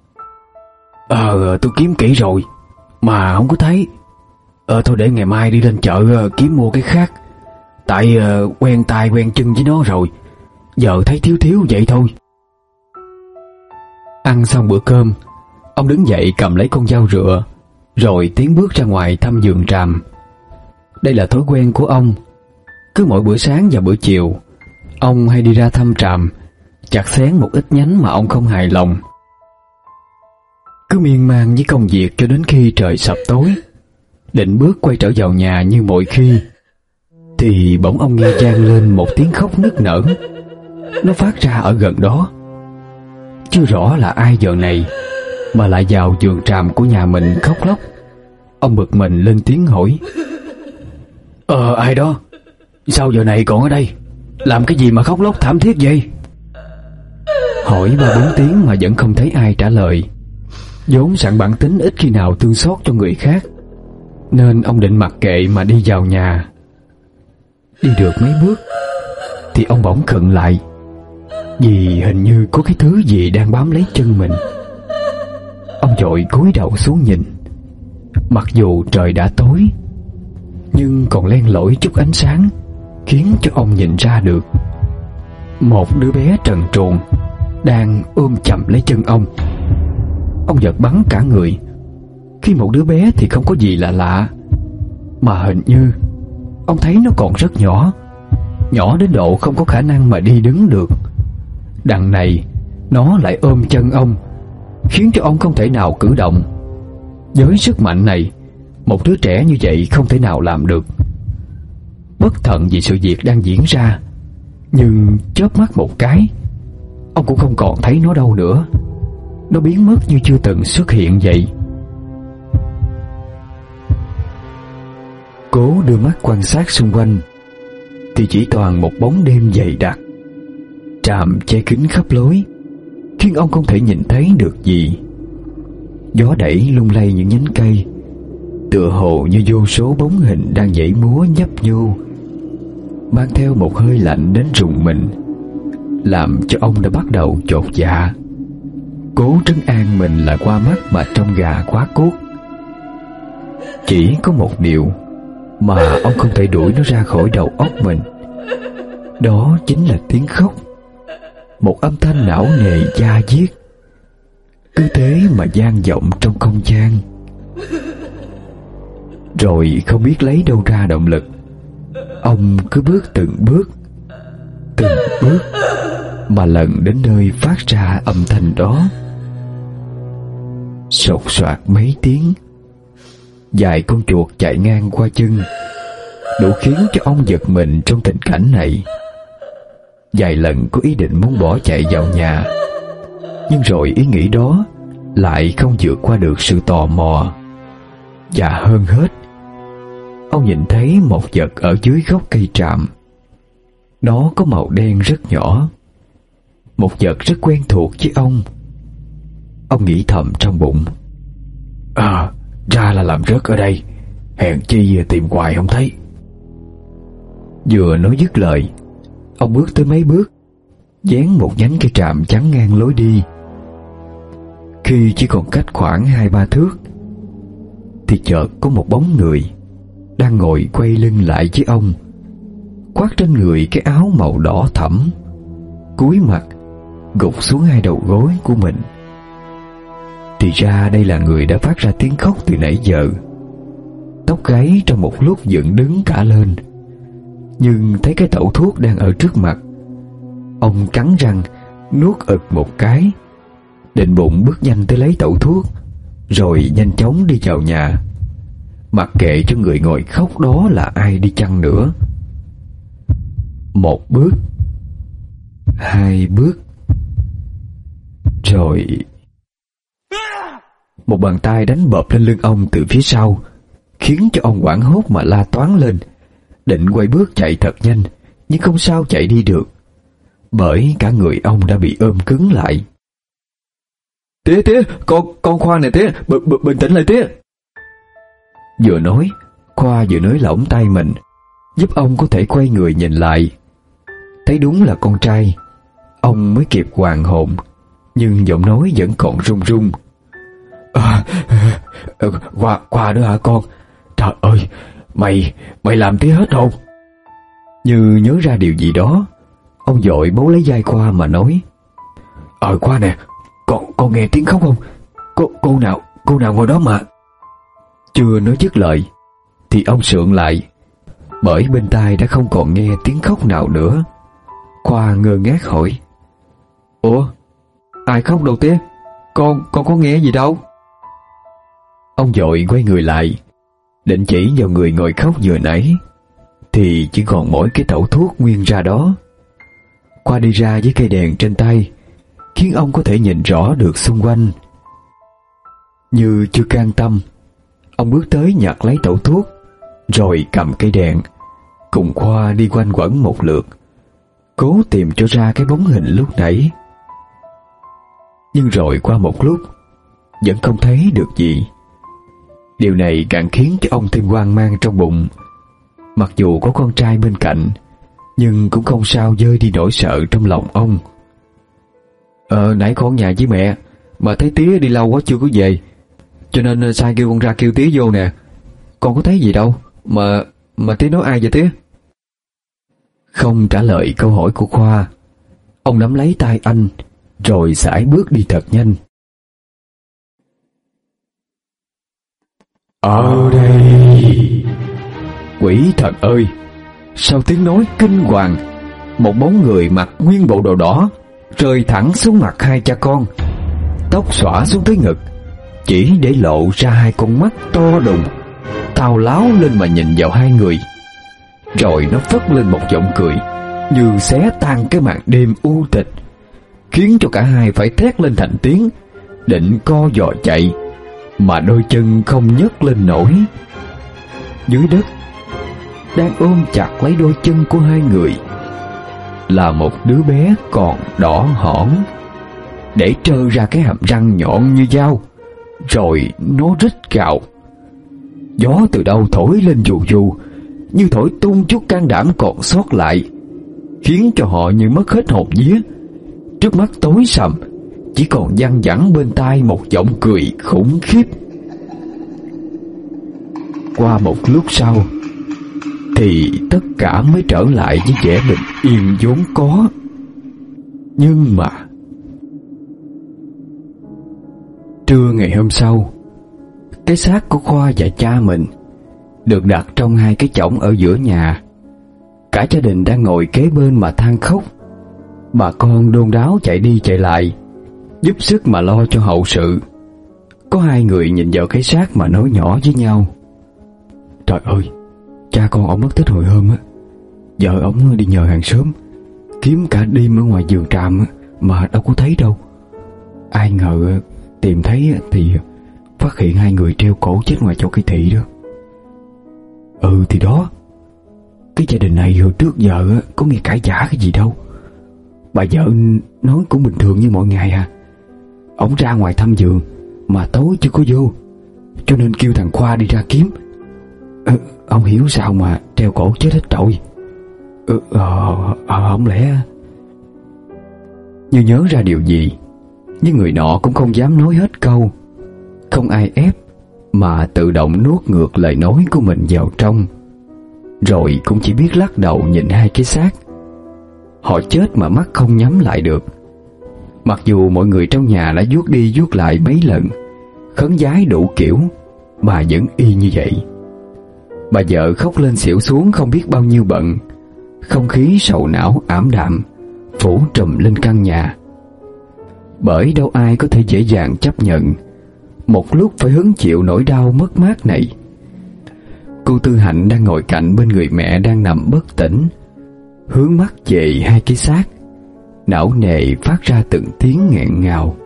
Speaker 1: Ờ tôi kiếm kỹ rồi mà không có thấy. Ờ thôi để ngày mai đi lên chợ kiếm mua cái khác, tại uh, quen tay quen chân với nó rồi, giờ thấy thiếu thiếu vậy thôi. Ăn xong bữa cơm, ông đứng dậy cầm lấy con dao rựa, rồi tiến bước ra ngoài thăm vườn tràm. Đây là thói quen của ông. Cứ mỗi bữa sáng và bữa chiều, ông hay đi ra thăm tràm, chặt xén một ít nhánh mà ông không hài lòng. Cứ miên man với công việc cho đến khi trời sập tối, định bước quay trở vào nhà như mọi khi, thì bỗng ông nghe vang lên một tiếng khóc nức nở. Nó phát ra ở gần đó. Chưa rõ là ai giờ này mà lại vào vườn tràm của nhà mình khóc lóc. Ông bực mình lên tiếng hỏi: Ờ ai đó? Sao giờ này còn ở đây? Làm cái gì mà khóc lóc thảm thiết vậy? Hỏi ba bốn tiếng mà vẫn không thấy ai trả lời. Vốn sẵn bản tính ít khi nào thương xót cho người khác, nên ông định mặc kệ mà đi vào nhà. Đi được mấy bước thì ông bỗng khựng lại, vì hình như có cái thứ gì đang bám lấy chân mình. Ông vội cúi đầu xuống nhìn. Mặc dù trời đã tối, nhưng còn len lỏi chút ánh sáng khiến cho ông nhìn ra được một đứa bé trần truồng đang ôm chầm lấy chân ông. Ông giật bắn cả người. Khi một đứa bé thì không có gì là lạ, mà hình như ông thấy nó còn rất nhỏ, nhỏ đến độ không có khả năng mà đi đứng được. Đằng này nó lại ôm chân ông, khiến cho ông không thể nào cử động. Với sức mạnh này, một đứa trẻ như vậy không thể nào làm được. Bất thận vì sự việc đang diễn ra, nhưng chớp mắt một cái, ông cũng không còn thấy nó đâu nữa. Nó biến mất như chưa từng xuất hiện vậy. Cố đưa mắt quan sát xung quanh thì chỉ toàn một bóng đêm dày đặc, tràm che kín khắp lối, khiến ông không thể nhìn thấy được gì. Gió đẩy lung lay những nhánh cây, tựa hồ như vô số bóng hình đang nhảy múa nhấp nhô, mang theo một hơi lạnh đến rùng mình, làm cho ông đã bắt đầu chột dạ. Cố trấn an mình là qua mắt mà trong gà quá cốt. Chỉ có một điều mà ông không thể đuổi nó ra khỏi đầu óc mình, đó chính là tiếng khóc. Một âm thanh não nề da diết, cứ thế mà vang vọng trong không gian. Rồi không biết lấy đâu ra động lực, ông cứ bước từng bước, từng bước mà lần đến nơi phát ra âm thanh đó. Sột soạt mấy tiếng, vài con chuột chạy ngang qua chân, đủ khiến cho ông giật mình trong tình cảnh này. Vài lần có ý định muốn bỏ chạy vào nhà, nhưng rồi ý nghĩ đó lại không vượt qua được sự tò mò. Và hơn hết, ông nhìn thấy một vật ở dưới gốc cây tràm. Nó có màu đen rất nhỏ, một vật rất quen thuộc với ông. Ông nghĩ thầm trong bụng: À, ra là làm rớt ở đây, hèn chi tìm hoài không thấy. Vừa nói dứt lời, ông bước tới mấy bước, dán một nhánh cây tràm chắn ngang lối đi. Khi chỉ còn cách khoảng hai ba thước, thì chợt có một bóng người đang ngồi quay lưng lại với ông, khoác trên người cái áo màu đỏ thẫm, cúi mặt gục xuống hai đầu gối của mình. Thì ra đây là người đã phát ra tiếng khóc từ nãy giờ. Tóc gáy trong một lúc dựng đứng cả lên, nhưng thấy cái tẩu thuốc đang ở trước mặt, ông cắn răng nuốt ực một cái, định bụng bước nhanh tới lấy tẩu thuốc, rồi nhanh chóng đi vào nhà, mặc kệ cho người ngồi khóc đó là ai đi chăng nữa. Một bước, hai bước, rồi một bàn tay đánh bợp lên lưng ông từ phía sau, khiến cho ông hoảng hốt mà la toáng lên, định quay bước chạy thật nhanh, nhưng không sao chạy đi được, bởi cả người ông đã bị ôm cứng lại. Tía, tía, con, con Khoa này tía, b, b, bình tĩnh lại tía. Vừa nói, Khoa vừa nới lỏng tay mình, giúp ông có thể quay người nhìn lại. Thấy đúng là con trai, ông mới kịp hoàn hồn, nhưng giọng nói vẫn còn run run. À, à, Khoa, Khoa đó hả con? Trời ơi, mày, mày làm tía hết hồn. Như nhớ ra điều gì đó, ông vội bấu lấy vai Khoa mà nói: Ờ Khoa nè, con, con nghe tiếng khóc không? Cô, cô nào, cô nào ngồi đó mà. Chưa nói dứt lời, thì ông sượng lại, bởi bên tai đã không còn nghe tiếng khóc nào nữa. Khoa ngơ ngác hỏi: Ủa, ai khóc đâu tía? Con, con có nghe gì đâu. Ông vội quay người lại, định chỉ vào người ngồi khóc vừa nãy, thì chỉ còn mỗi cái tẩu thuốc nguyên ra đó. Khoa đi ra với cây đèn trên tay, khiến ông có thể nhìn rõ được xung quanh. Như chưa can tâm, ông bước tới nhặt lấy tẩu thuốc, rồi cầm cây đèn, cùng Khoa đi quanh quẩn một lượt, cố tìm cho ra cái bóng hình lúc nãy. Nhưng rồi qua một lúc, vẫn không thấy được gì. Điều này càng khiến cho ông thêm hoang mang trong bụng. Mặc dù có con trai bên cạnh, nhưng cũng không sao vơi đi nỗi sợ trong lòng ông. Ờ, nãy con nhà với mẹ, mà thấy tía đi lâu quá chưa có về, cho nên sai kêu con ra kêu tía vô nè. Con có thấy gì đâu, mà mà tía nói ai vậy tía? Không trả lời câu hỏi của Khoa, ông nắm lấy tay anh rồi sải bước đi thật nhanh.
Speaker 2: Ở đây!
Speaker 1: Quỷ thật ơi! Sau tiếng nói kinh hoàng, một bóng người mặc nguyên bộ đồ đỏ rơi thẳng xuống mặt hai cha con, tóc xõa xuống tới ngực, chỉ để lộ ra hai con mắt to đùng, tào láo lên mà nhìn vào hai người. Rồi nó phất lên một giọng cười như xé tan cái màn đêm u tịch, khiến cho cả hai phải thét lên thành tiếng, định co giò chạy mà đôi chân không nhấc lên nổi. Dưới đất, đang ôm chặt lấy đôi chân của hai người, là một đứa bé còn đỏ hỏn, để trơ ra cái hàm răng nhọn như dao, rồi nó rít gào. Gió từ đâu thổi lên vù vù, như thổi tung chút can đảm còn sót lại, khiến cho họ như mất hết hồn vía. Trước mắt tối sầm, chỉ còn văng vẳng bên tai một giọng cười khủng khiếp. Qua một lúc sau thì tất cả mới trở lại với vẻ bình yên vốn có. Nhưng mà trưa ngày hôm sau, cái xác của Khoa và cha mình được đặt trong hai cái chõng ở giữa nhà. Cả gia đình đang ngồi kế bên mà than khóc. Bà con đôn đáo chạy đi chạy lại, giúp sức mà lo cho hậu sự. Có hai người nhìn vào cái xác mà nói nhỏ với nhau: "Trời ơi, cha con ổng mất tích hồi hôm á, vợ ổng đi nhờ hàng xóm, kiếm cả đêm ở ngoài vườn tràm mà đâu có thấy đâu. Ai ngờ tìm thấy thì phát hiện hai người treo cổ chết ngoài chỗ cây thị đó." "Ừ thì đó, cái gia đình này hồi trước giờ có nghe cãi giả cái gì đâu. Bà vợ nói cũng bình thường như mọi ngày à. Ổng ra ngoài thăm vườn mà tối chưa có vô, cho nên kêu thằng Khoa đi ra kiếm. Ừ, ông hiểu sao mà treo cổ chết hết trội. Ừ, ờ, ờ, không lẽ..." Như nhớ ra điều gì, nhưng người nọ cũng không dám nói hết câu. Không ai ép, mà tự động nuốt ngược lời nói của mình vào trong, rồi cũng chỉ biết lắc đầu nhìn hai cái xác. Họ chết mà mắt không nhắm lại được. Mặc dù mọi người trong nhà đã vuốt đi vuốt lại mấy lần, khấn vái đủ kiểu, mà vẫn y như vậy. Bà vợ khóc lên xỉu xuống không biết bao nhiêu bận. Không khí sầu não ảm đạm phủ trùm lên căn nhà. Bởi đâu ai có thể dễ dàng chấp nhận một lúc phải hứng chịu nỗi đau mất mát này. Cô Tư Hạnh đang ngồi cạnh bên người mẹ đang nằm bất tỉnh, hướng mắt về hai cái xác, não nề phát ra từng tiếng nghẹn ngào.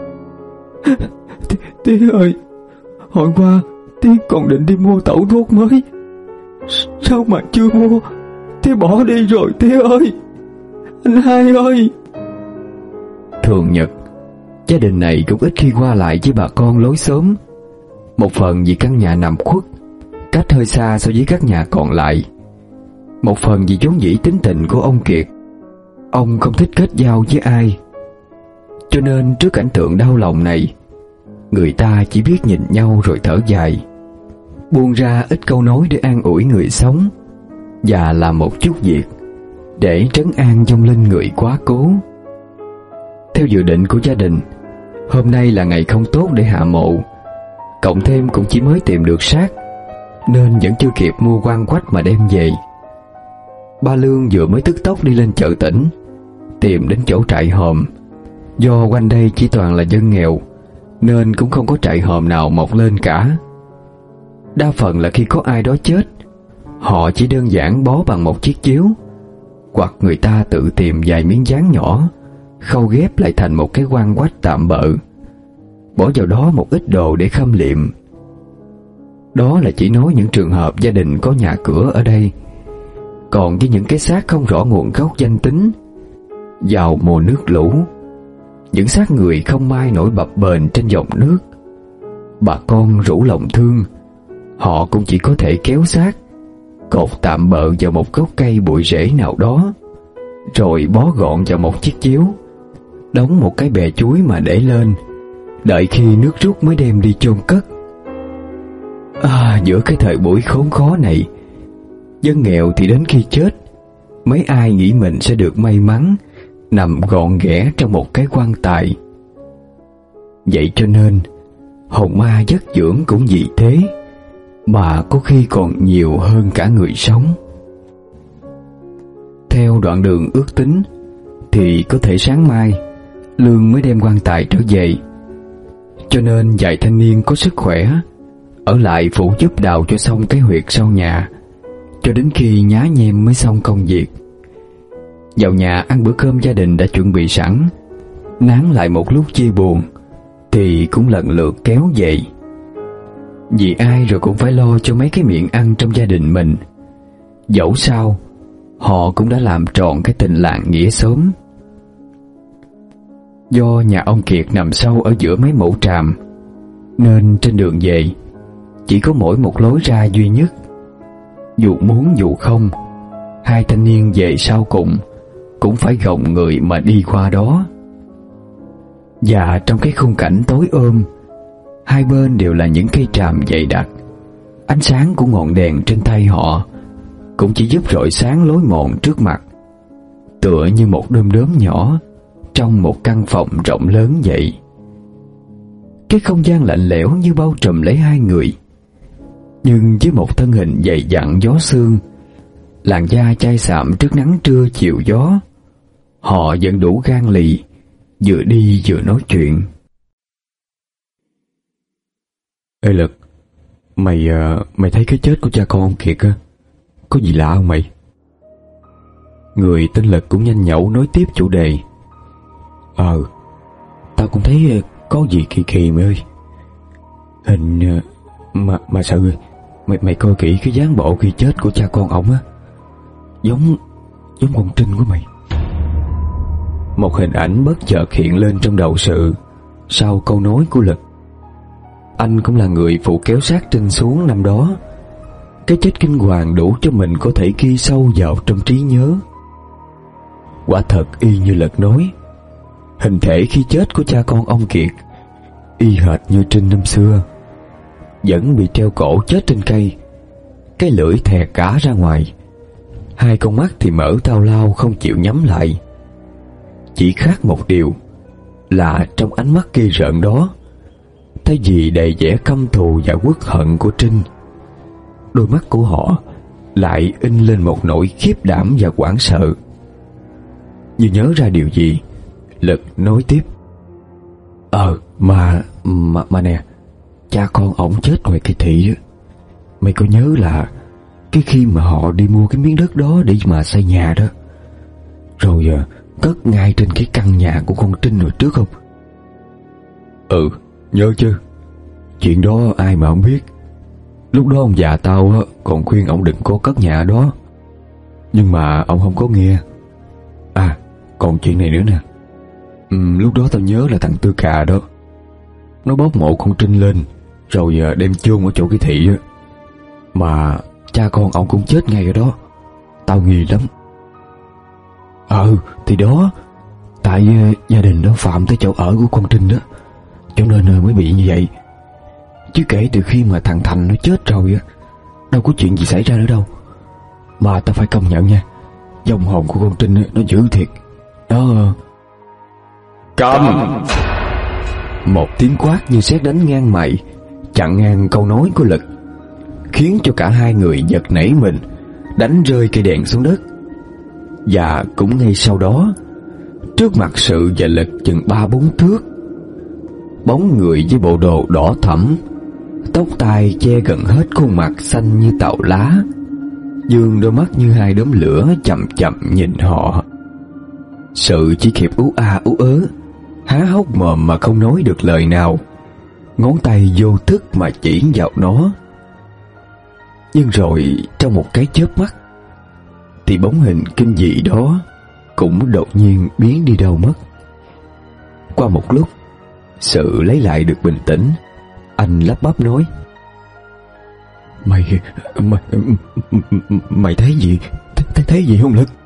Speaker 1: "Tía ơi, hồi qua tía còn định đi mua tẩu thuốc mới, sao mà chưa mua? Tía bỏ đi rồi tía ơi, anh hai ơi." Thường nhật, gia đình này cũng ít khi qua lại với bà con lối xóm. Một phần vì căn nhà nằm khuất, cách hơi xa so với các nhà còn lại. Một phần vì vốn dĩ tính tình của ông Kiệt, ông không thích kết giao với ai. Cho nên trước cảnh tượng đau lòng này, người ta chỉ biết nhìn nhau rồi thở dài, buông ra ít câu nói để an ủi người sống, và làm một chút việc để trấn an vong linh người quá cố. Theo dự định của gia đình, hôm nay là ngày không tốt để hạ mộ, cộng thêm cũng chỉ mới tìm được xác, nên vẫn chưa kịp mua quan quách mà đem về. Ba Lương vừa mới tức tốc đi lên chợ tỉnh, tìm đến chỗ trại hòm. Do quanh đây chỉ toàn là dân nghèo, nên cũng không có trại hòm nào mọc lên cả. Đa phần là khi có ai đó chết, họ chỉ đơn giản bó bằng một chiếc chiếu, hoặc người ta tự tìm vài miếng dán nhỏ, khâu ghép lại thành một cái quan quách tạm bợ, bỏ vào đó một ít đồ để khâm liệm. Đó là chỉ nói những trường hợp gia đình có nhà cửa ở đây. Còn với những cái xác không rõ nguồn gốc danh tính, vào mùa nước lũ, những xác người không may nổi bập bềnh trên dòng nước, bà con rủ lòng thương, họ cũng chỉ có thể kéo xác, cột tạm bợ vào một gốc cây bụi rễ nào đó, rồi bó gọn vào một chiếc chiếu, đóng một cái bè chuối mà để lên, đợi khi nước rút mới đem đi chôn cất. À, giữa cái thời buổi khốn khó này, dân nghèo thì đến khi chết, mấy ai nghĩ mình sẽ được may mắn nằm gọn ghẽ trong một cái quan tài. Vậy cho nên hồn ma giấc dưỡng cũng vì thế, mà có khi còn nhiều hơn cả người sống. Theo đoạn đường ước tính thì có thể sáng mai Lương mới đem quan tài trở về, cho nên vài thanh niên có sức khỏe ở lại phụ giúp đào cho xong cái huyệt sau nhà, cho đến khi nhá nhem mới xong công việc. Vào nhà ăn bữa cơm gia đình đã chuẩn bị sẵn, nán lại một lúc chia buồn thì cũng lần lượt kéo về. Vì ai rồi cũng phải lo cho mấy cái miệng ăn trong gia đình mình. Dẫu sao họ cũng đã làm trọn cái tình làng nghĩa xóm. Do nhà ông Kiệt nằm sâu ở giữa mấy mẫu tràm, nên trên đường về chỉ có mỗi một lối ra duy nhất. Dù muốn dù không, hai thanh niên về sau cùng cũng phải gồng người mà đi qua đó. Và trong cái khung cảnh tối ôm, hai bên đều là những cây tràm dày đặc. Ánh sáng của ngọn đèn trên tay họ cũng chỉ giúp rọi sáng lối mòn trước mặt, tựa như một đom đóm nhỏ trong một căn phòng rộng lớn vậy. Cái không gian lạnh lẽo như bao trùm lấy hai người, nhưng với một thân hình dày dặn gió sương, làn da chai sạm trước nắng trưa chiều gió, họ vẫn đủ gan lì vừa đi vừa nói chuyện.
Speaker 2: Ê Lực, mày uh, mày thấy cái chết của cha con ông Kiệt á, có gì lạ không mày?
Speaker 1: Người tên Lực cũng nhanh nhẩu nói tiếp chủ đề.
Speaker 2: Ờ, tao cũng thấy có gì kỳ kỳ mày ơi. Hình mà mà sao mày mày coi kỹ cái dáng bộ khi chết của cha con ổng á, giống giống con Trinh của mày.
Speaker 1: Một hình ảnh bất chợt hiện lên trong đầu Sự sau câu nói của Lực. Anh cũng là người phụ kéo xác Trinh xuống năm đó. Cái chết kinh hoàng đủ cho mình có thể ghi sâu vào trong trí nhớ. Quả thật y như Lực nói, hình thể khi chết của cha con ông Kiệt y hệt như Trinh năm xưa, vẫn bị treo cổ chết trên cây, cái lưỡi thè cả ra ngoài, hai con mắt thì mở tao lao không chịu nhắm lại. Chỉ khác một điều là trong ánh mắt kỳ rợn đó, thay vì đầy vẻ căm thù và uất hận của Trinh, đôi mắt của họ lại in lên một nỗi khiếp đảm và hoảng sợ. Như nhớ ra điều gì, Lực nói tiếp.
Speaker 2: Ờ mà mà mà nè, cha con ổng chết ngoài cây thị á, mày có nhớ là cái khi mà họ đi mua cái miếng đất đó để mà xây nhà đó, rồi à, cất ngay trên cái căn nhà của con Trinh hồi trước không?
Speaker 1: Ừ, nhớ chứ.
Speaker 2: Chuyện đó ai mà không biết. Lúc đó ông già tao á, còn khuyên ông đừng có cất nhà đó, nhưng mà ông không có nghe. À, còn chuyện này nữa nè. Ừ, lúc đó tao nhớ là thằng Tư Cà đó, nó bóc mộ con Trinh lên rồi đem chôn ở chỗ cái thị á, mà cha con ông cũng chết ngay ở đó. Tao nghi lắm. Ừ, thì đó, tại uh, gia đình đó phạm tới chỗ ở của con Trinh đó, cho nên uh, mới bị như vậy. Chứ kể từ khi mà thằng Thành nó chết rồi á, đâu có chuyện gì xảy ra nữa đâu. Mà tao phải công nhận nha, dòng hồn của con Trinh nó dữ thiệt. Nó...
Speaker 1: Câm! Một tiếng quát như sét đánh ngang mày chặn ngang câu nói của Lực, khiến cho cả hai người giật nảy mình, đánh rơi cây đèn xuống đất. Và cũng ngay sau đó, trước mặt Sự và Lực chừng ba bốn thước, bóng người với bộ đồ đỏ thẫm, tóc tai che gần hết khuôn mặt xanh như tàu lá, dương đôi mắt như hai đốm lửa chậm chậm nhìn họ. Sự chỉ kịp ú a ú ớ, há hốc mồm mà không nói được lời nào, ngón tay vô thức mà chỉ vào nó. Nhưng rồi trong một cái chớp mắt thì bóng hình kinh dị đó cũng đột nhiên biến đi đâu mất. Qua một lúc, Sự lấy lại được bình tĩnh, anh lắp bắp nói:
Speaker 2: Mày, mày, mày thấy gì? Thấy, thấy gì không Lực?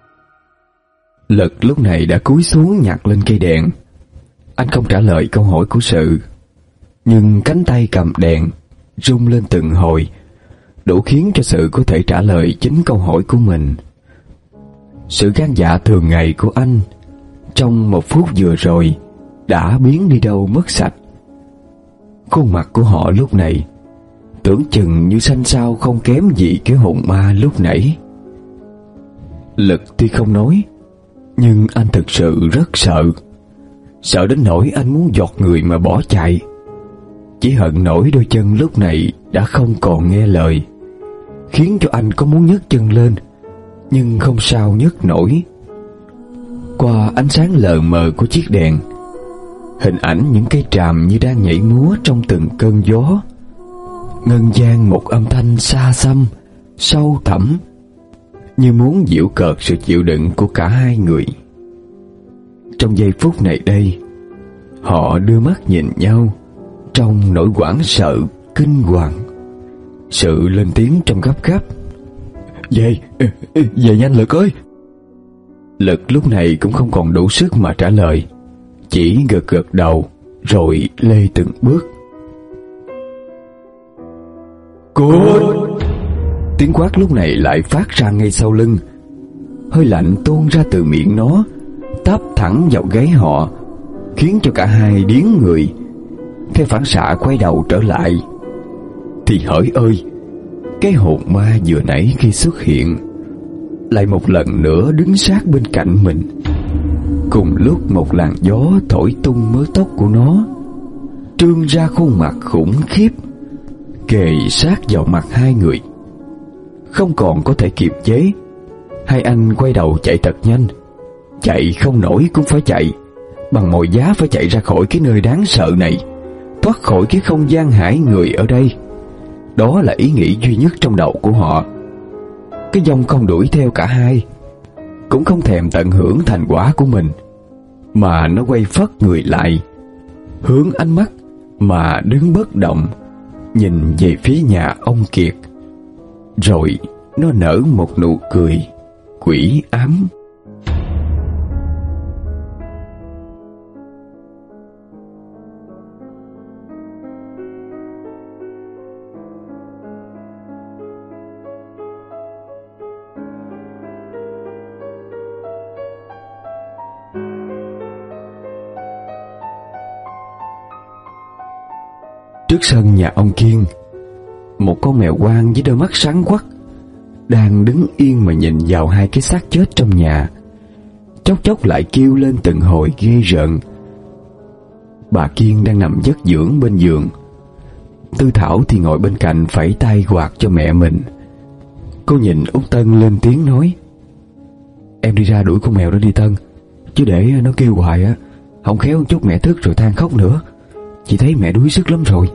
Speaker 1: Lực lúc này đã cúi xuống nhặt lên cây đèn. Anh không trả lời câu hỏi của Sự, nhưng cánh tay cầm đèn rung lên từng hồi, đủ khiến cho Sự có thể trả lời chính câu hỏi của mình. Sự gan dạ thường ngày của anh trong một phút vừa rồi đã biến đi đâu mất sạch. Khuôn mặt của họ lúc này tưởng chừng như xanh xao không kém gì cái hồn ma lúc nãy. Lực thì không nói, nhưng anh thực sự rất sợ. Sợ đến nỗi anh muốn giọt người mà bỏ chạy. Chỉ hận nổi đôi chân lúc này đã không còn nghe lời, khiến cho anh có muốn nhấc chân lên, nhưng không sao nhấc nổi. Qua ánh sáng lờ mờ của chiếc đèn, hình ảnh những cây tràm như đang nhảy múa trong từng cơn gió, ngân vang một âm thanh xa xăm, sâu thẳm, như muốn giễu cợt sự chịu đựng của cả hai người. Trong giây phút này đây, họ đưa mắt nhìn nhau trong nỗi hoảng sợ, kinh hoàng. Sự lên tiếng trong gấp gáp: "Về, về nhanh Lực ơi!" Lực lúc này cũng không còn đủ sức mà trả lời, chỉ gật gật đầu rồi lê từng bước. "Cút!" Tiếng quát lúc này lại phát ra ngay sau lưng. Hơi lạnh tuôn ra từ miệng nó, táp thẳng vào gáy họ, khiến cho cả hai điếng người. Theo phản xạ quay đầu trở lại, thì hỡi ơi, cái hồn ma vừa nãy khi xuất hiện lại một lần nữa đứng sát bên cạnh mình. Cùng lúc một làn gió thổi tung mớ tóc của nó, trương ra khuôn mặt khủng khiếp, kề sát vào mặt hai người. Không còn có thể kiềm chế, hai anh quay đầu chạy thật nhanh. Chạy không nổi cũng phải chạy, bằng mọi giá phải chạy ra khỏi cái nơi đáng sợ này, thoát khỏi cái không gian hãi người ở đây. Đó là ý nghĩ duy nhất trong đầu của họ. Cái dòng không đuổi theo cả hai, cũng không thèm tận hưởng thành quả của mình, mà nó quay phất người lại, hướng ánh mắt mà đứng bất động, nhìn về phía nhà ông Kiệt. Rồi nó nở một nụ cười quỷ ám. Trước sân nhà ông Kiên, một con mèo quang với đôi mắt sáng quắc đang đứng yên mà nhìn vào hai cái xác chết trong nhà, chốc chốc lại kêu lên từng hồi ghê rợn. Bà Kiên đang nằm giấc dưỡng bên giường, Tư Thảo thì ngồi bên cạnh phẩy tay quạt cho mẹ mình. Cô nhìn Út Tân lên tiếng nói: "Em đi ra đuổi con mèo đó đi Tân, chứ để nó kêu hoài á, không khéo chút mẹ thức rồi than khóc nữa. Chị thấy mẹ đuối sức lắm rồi."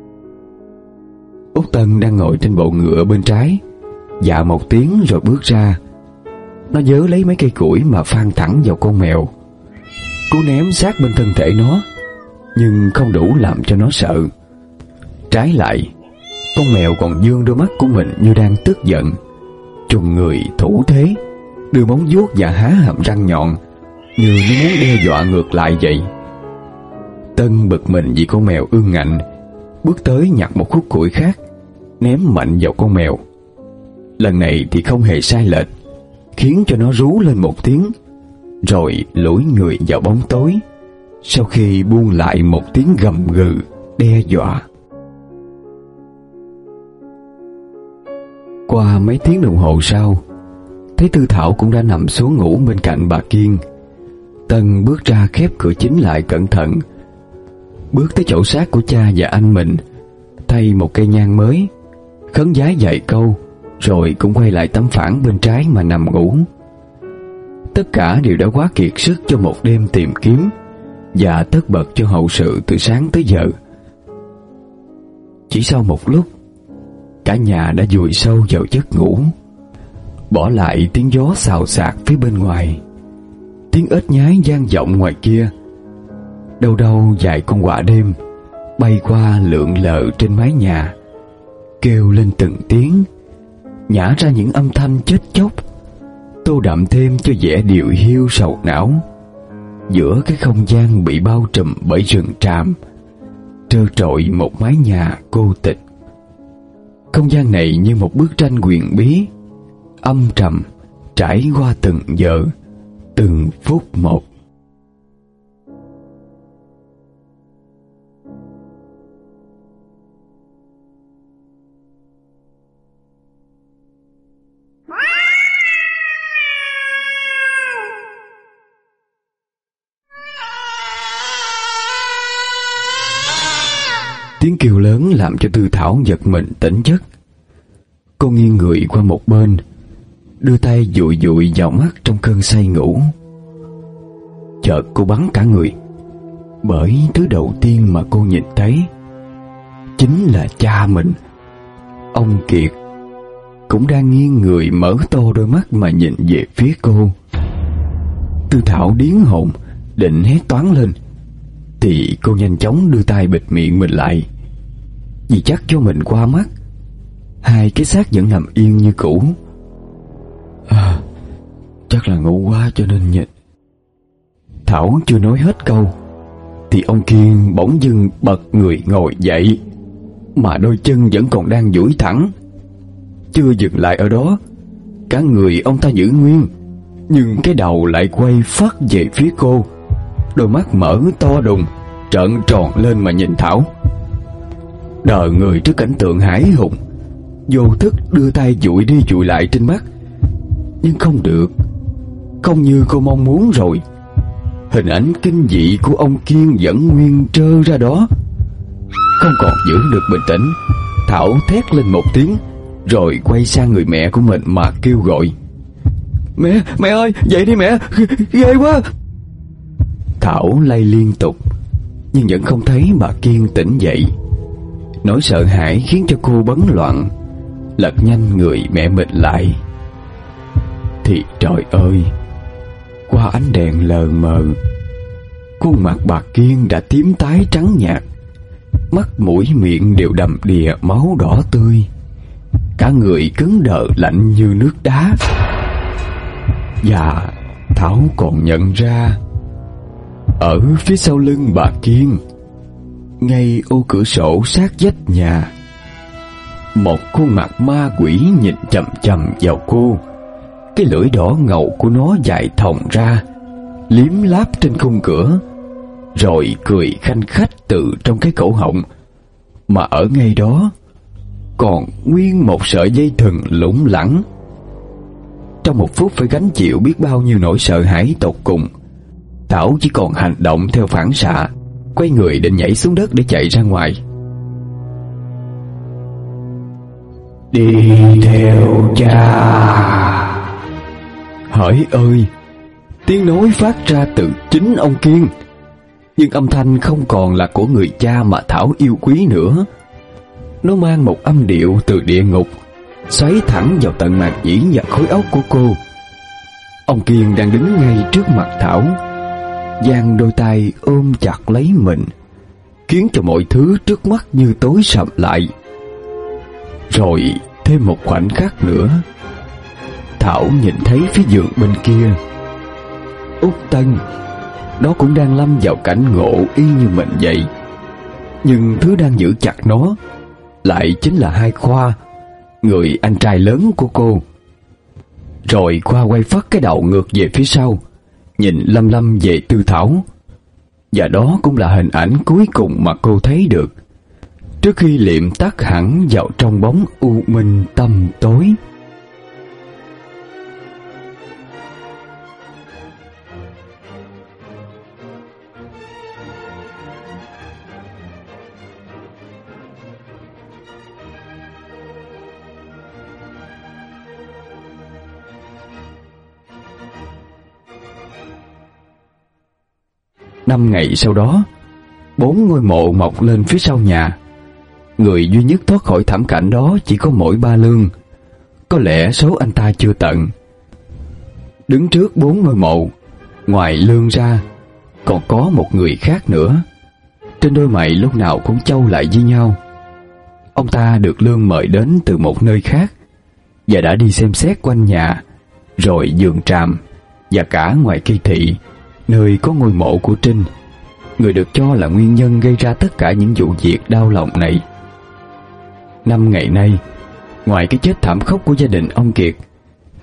Speaker 1: Út Tân đang ngồi trên bộ ngựa bên trái, dạ một tiếng rồi bước ra. Nó vớ lấy mấy cây củi mà phang thẳng vào con mèo, cố ném sát bên thân thể nó, nhưng không đủ làm cho nó sợ. Trái lại, con mèo còn dương đôi mắt của mình như đang tức giận, trùng người thủ thế, đưa móng vuốt và há hàm răng nhọn, như nó muốn đe dọa ngược lại vậy. Tân bực mình vì con mèo ương ngạnh, bước tới nhặt một khúc củi khác, ném mạnh vào con mèo. Lần này thì không hề sai lệch, khiến cho nó rú lên một tiếng, rồi lủi người vào bóng tối, sau khi buông lại một tiếng gầm gừ đe dọa. Qua mấy tiếng đồng hồ sau, thấy Tư Thảo cũng đã nằm xuống ngủ bên cạnh bà Kiên. Tân bước ra khép cửa chính lại cẩn thận, bước tới chỗ xác của cha và anh mình, thay một cây nhang mới, khấn vái vài câu, rồi cũng quay lại tấm phản bên trái mà nằm ngủ. Tất cả đều đã quá kiệt sức cho một đêm tìm kiếm và tất bật cho hậu sự từ sáng tới giờ. Chỉ sau một lúc, cả nhà đã vùi sâu vào giấc ngủ, bỏ lại tiếng gió xào xạc phía bên ngoài, tiếng ếch nhái vang vọng ngoài kia. Đâu đâu vài con quạ đêm bay qua lượn lờ trên mái nhà, kêu lên từng tiếng, nhả ra những âm thanh chết chóc, tô đậm thêm cho vẻ điều hiu sầu não giữa cái không gian bị bao trùm bởi rừng tràm, trơ trọi một mái nhà cô tịch. Không gian này như một bức tranh huyền bí, âm trầm, trải qua từng giờ, từng phút một. Tiếng kêu lớn làm cho Tư Thảo giật mình tỉnh giấc. Cô nghiêng người qua một bên, đưa tay dụi dụi vào mắt trong cơn say ngủ. Chợt cô bắn cả người, bởi thứ đầu tiên mà cô nhìn thấy chính là cha mình. Ông Kiệt cũng đang nghiêng người mở to đôi mắt mà nhìn về phía cô. Tư Thảo điếng hồn, định hét toáng lên, thì cô nhanh chóng đưa tay bịt miệng mình lại, vì chắc cho mình qua mắt. Hai cái xác vẫn nằm yên như cũ. À, chắc là ngủ quá cho nên nhìn. Thảo chưa nói hết câu thì ông Kiên bỗng dưng bật người ngồi dậy, mà đôi chân vẫn còn đang duỗi thẳng. Chưa dừng lại ở đó, cả người ông ta giữ nguyên, nhưng cái đầu lại quay phắt về phía cô. Đôi mắt mở to đùng, trợn tròn lên mà nhìn Thảo. Đờ người trước cảnh tượng hãi hùng, vô thức đưa tay dụi đi dụi lại trên mắt, nhưng không được, không như cô mong muốn rồi. Hình ảnh kinh dị của ông Kiên vẫn nguyên trơ ra đó. Không còn giữ được bình tĩnh, Thảo thét lên một tiếng, rồi quay sang người mẹ của mình mà kêu gọi: Mẹ, mẹ ơi, dậy đi mẹ, ghê quá. Thảo lay liên tục, nhưng vẫn không thấy bà Kiên tỉnh dậy. Nỗi sợ hãi khiến cho cô bấn loạn, lật nhanh người mẹ mình lại. Thì trời ơi, qua ánh đèn lờ mờ, khuôn mặt bà Kiên đã tím tái trắng nhạt, mắt mũi miệng đều đầm đìa máu đỏ tươi, cả người cứng đờ lạnh như nước đá. Và Thảo còn nhận ra, ở phía sau lưng bà Kiên, ngay ô cửa sổ sát vách nhà, một khuôn mặt ma quỷ nhìn chằm chằm vào cô. Cái lưỡi đỏ ngầu của nó dài thòng ra, liếm láp trên khung cửa, rồi cười khanh khách từ trong cái cổ họng. Mà ở ngay đó còn nguyên một sợi dây thừng lủng lẳng. Trong một phút phải gánh chịu biết bao nhiêu nỗi sợ hãi tột cùng, Thảo chỉ còn hành động theo phản xạ, quay người định nhảy xuống đất để chạy ra ngoài. Đi theo cha. Hỡi ơi, tiếng nói phát ra từ chính ông Kiên, nhưng âm thanh không còn là của người cha mà Thảo yêu quý nữa. Nó mang một âm điệu từ địa ngục, xoáy thẳng vào tận màng nhĩ và khối óc của cô. Ông Kiên đang đứng ngay trước mặt Thảo, giang đôi tay ôm chặt lấy mình, khiến cho mọi thứ trước mắt như tối sầm lại. Rồi thêm một khoảnh khắc nữa, Thảo nhìn thấy phía giường bên kia, Út Tân, nó cũng đang lâm vào cảnh ngộ y như mình vậy. Nhưng thứ đang giữ chặt nó lại chính là Hai Khoa, người anh trai lớn của cô. Rồi Khoa quay phắt cái đầu ngược về phía sau, nhìn lâm lâm về Tư Thảo. Và đó cũng là hình ảnh cuối cùng mà cô thấy được, trước khi liệm tắt hẳn vào trong bóng u minh tăm tối. Năm ngày sau đó, bốn ngôi mộ mọc lên phía sau nhà. Người duy nhất thoát khỏi thảm cảnh đó chỉ có mỗi ba Lương. Có lẽ số anh ta chưa tận. Đứng trước bốn ngôi mộ, ngoài Lương ra, còn có một người khác nữa. Trên đôi mày lúc nào cũng châu lại với nhau. Ông ta được Lương mời đến từ một nơi khác, và đã đi xem xét quanh nhà, rồi vườn tràm, và cả ngoài cây thị, nơi có ngôi mộ của Trinh, người được cho là nguyên nhân gây ra tất cả những vụ việc đau lòng này. Năm ngày nay, ngoài cái chết thảm khốc của gia đình ông Kiệt,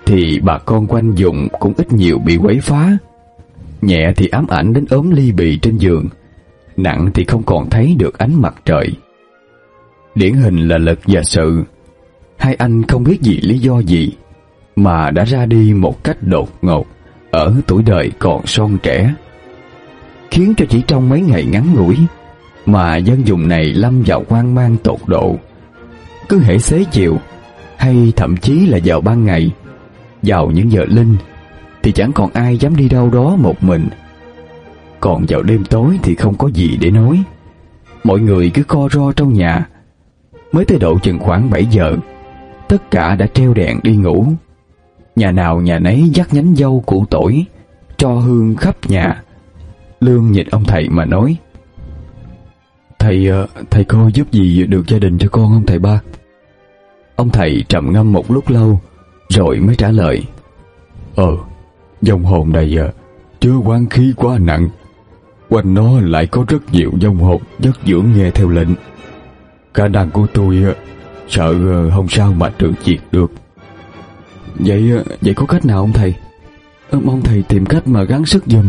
Speaker 1: thì bà con quanh vùng cũng ít nhiều bị quấy phá. Nhẹ thì ám ảnh đến ốm ly bì trên giường, nặng thì không còn thấy được ánh mặt trời. Điển hình là Lực và Sự, hai anh không biết vì lý do gì mà đã ra đi một cách đột ngột ở tuổi đời còn son trẻ, khiến cho chỉ trong mấy ngày ngắn ngủi mà dân vùng này lâm vào hoang mang tột độ. Cứ hễ xế chiều hay thậm chí là vào ban ngày, vào những giờ linh thì chẳng còn ai dám đi đâu đó một mình. Còn vào đêm tối thì không có gì để nói, mọi người cứ co ro trong nhà. Mới tới độ chừng khoảng bảy giờ, tất cả đã treo đèn đi ngủ. Nhà nào nhà nấy dắt nhánh dâu củ tỏi, tro hương khắp nhà. Lương nhìn ông thầy mà nói: Thầy, thầy có giúp gì được gia đình cho con không thầy ba? Ông thầy trầm ngâm một lúc lâu rồi mới trả lời:
Speaker 2: Ờ, vong hồn này chứa oán khí quá nặng, quanh nó lại có rất nhiều vong hồn chất dưỡng nghe theo lệnh. Khả năng của tôi sợ không sao mà trừ diệt được.
Speaker 1: Vậy vậy có cách nào không thầy? Mong thầy tìm cách mà gắng sức giùm.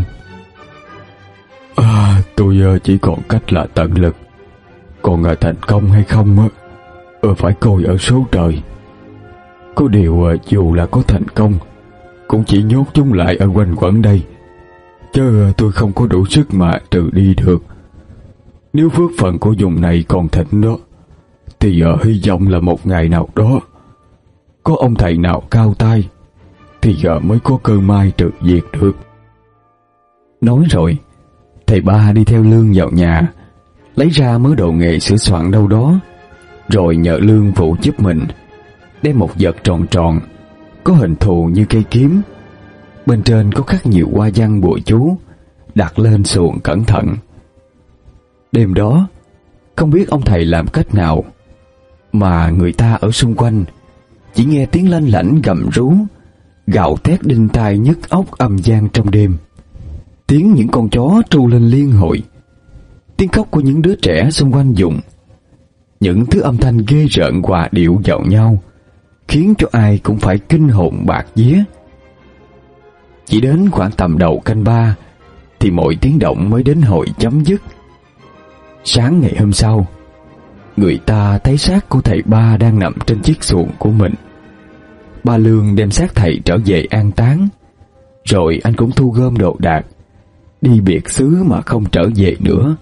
Speaker 2: À, tôi chỉ còn cách là tận lực. Còn thành công hay không phải coi ở số trời. Có điều dù là có thành công cũng chỉ nhốt chúng lại ở quanh quẩn đây, chứ tôi không có đủ sức mà trừ đi được. Nếu phước phận của vùng này còn thịnh đó, thì giờ hy vọng là một ngày nào đó có ông thầy nào cao tay thì giờ mới có cơ may trừ diệt được.
Speaker 1: Nói rồi, thầy ba đi theo Lương vào nhà, lấy ra mớ đồ nghề sửa soạn đâu đó, rồi nhờ Lương phụ giúp mình đem một vật tròn tròn có hình thù như cây kiếm, bên trên có khắc nhiều hoa văn bùa chú, đặt lên xuồng cẩn thận. Đêm đó, không biết ông thầy làm cách nào mà người ta ở xung quanh chỉ nghe tiếng lanh lảnh gầm rú, gào thét đinh tai nhức óc âm vang trong đêm. Tiếng những con chó tru lên liên hồi, tiếng khóc của những đứa trẻ xung quanh vùng, những thứ âm thanh ghê rợn hòa điệu vào nhau, khiến cho ai cũng phải kinh hồn bạt vía. Chỉ đến khoảng tầm đầu canh ba thì mọi tiếng động mới đến hồi chấm dứt. Sáng ngày hôm sau, người ta thấy xác của thầy ba đang nằm trên chiếc xuồng của mình. Ba Lương đem xác thầy trở về an táng, rồi anh cũng thu gom đồ đạc, đi biệt xứ mà không trở về nữa.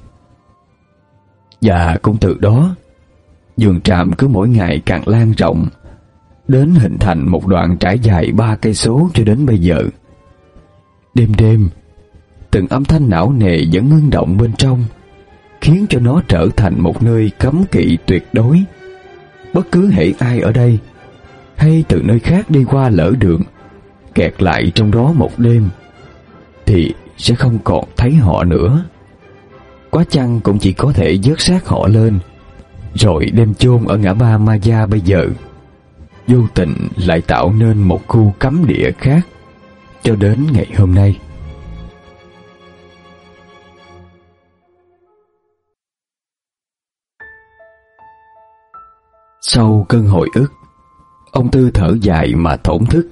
Speaker 1: Và cũng từ đó, vườn tràm cứ mỗi ngày càng lan rộng, đến hình thành một đoạn trải dài ba cây số cho đến bây giờ. Đêm đêm, từng âm thanh não nề vẫn ngưng động bên trong, khiến cho nó trở thành một nơi cấm kỵ tuyệt đối. Bất cứ hễ ai ở đây hay từ nơi khác đi qua lỡ đường, kẹt lại trong đó một đêm, thì sẽ không còn thấy họ nữa. Quá chăng cũng chỉ có thể vớt xác họ lên, rồi đem chôn ở ngã ba Ma Gia bây giờ. Vô tình lại tạo nên một khu cấm địa khác cho đến ngày hôm nay. Sau cơn hồi ức, ông Tư thở dài mà thổn thức.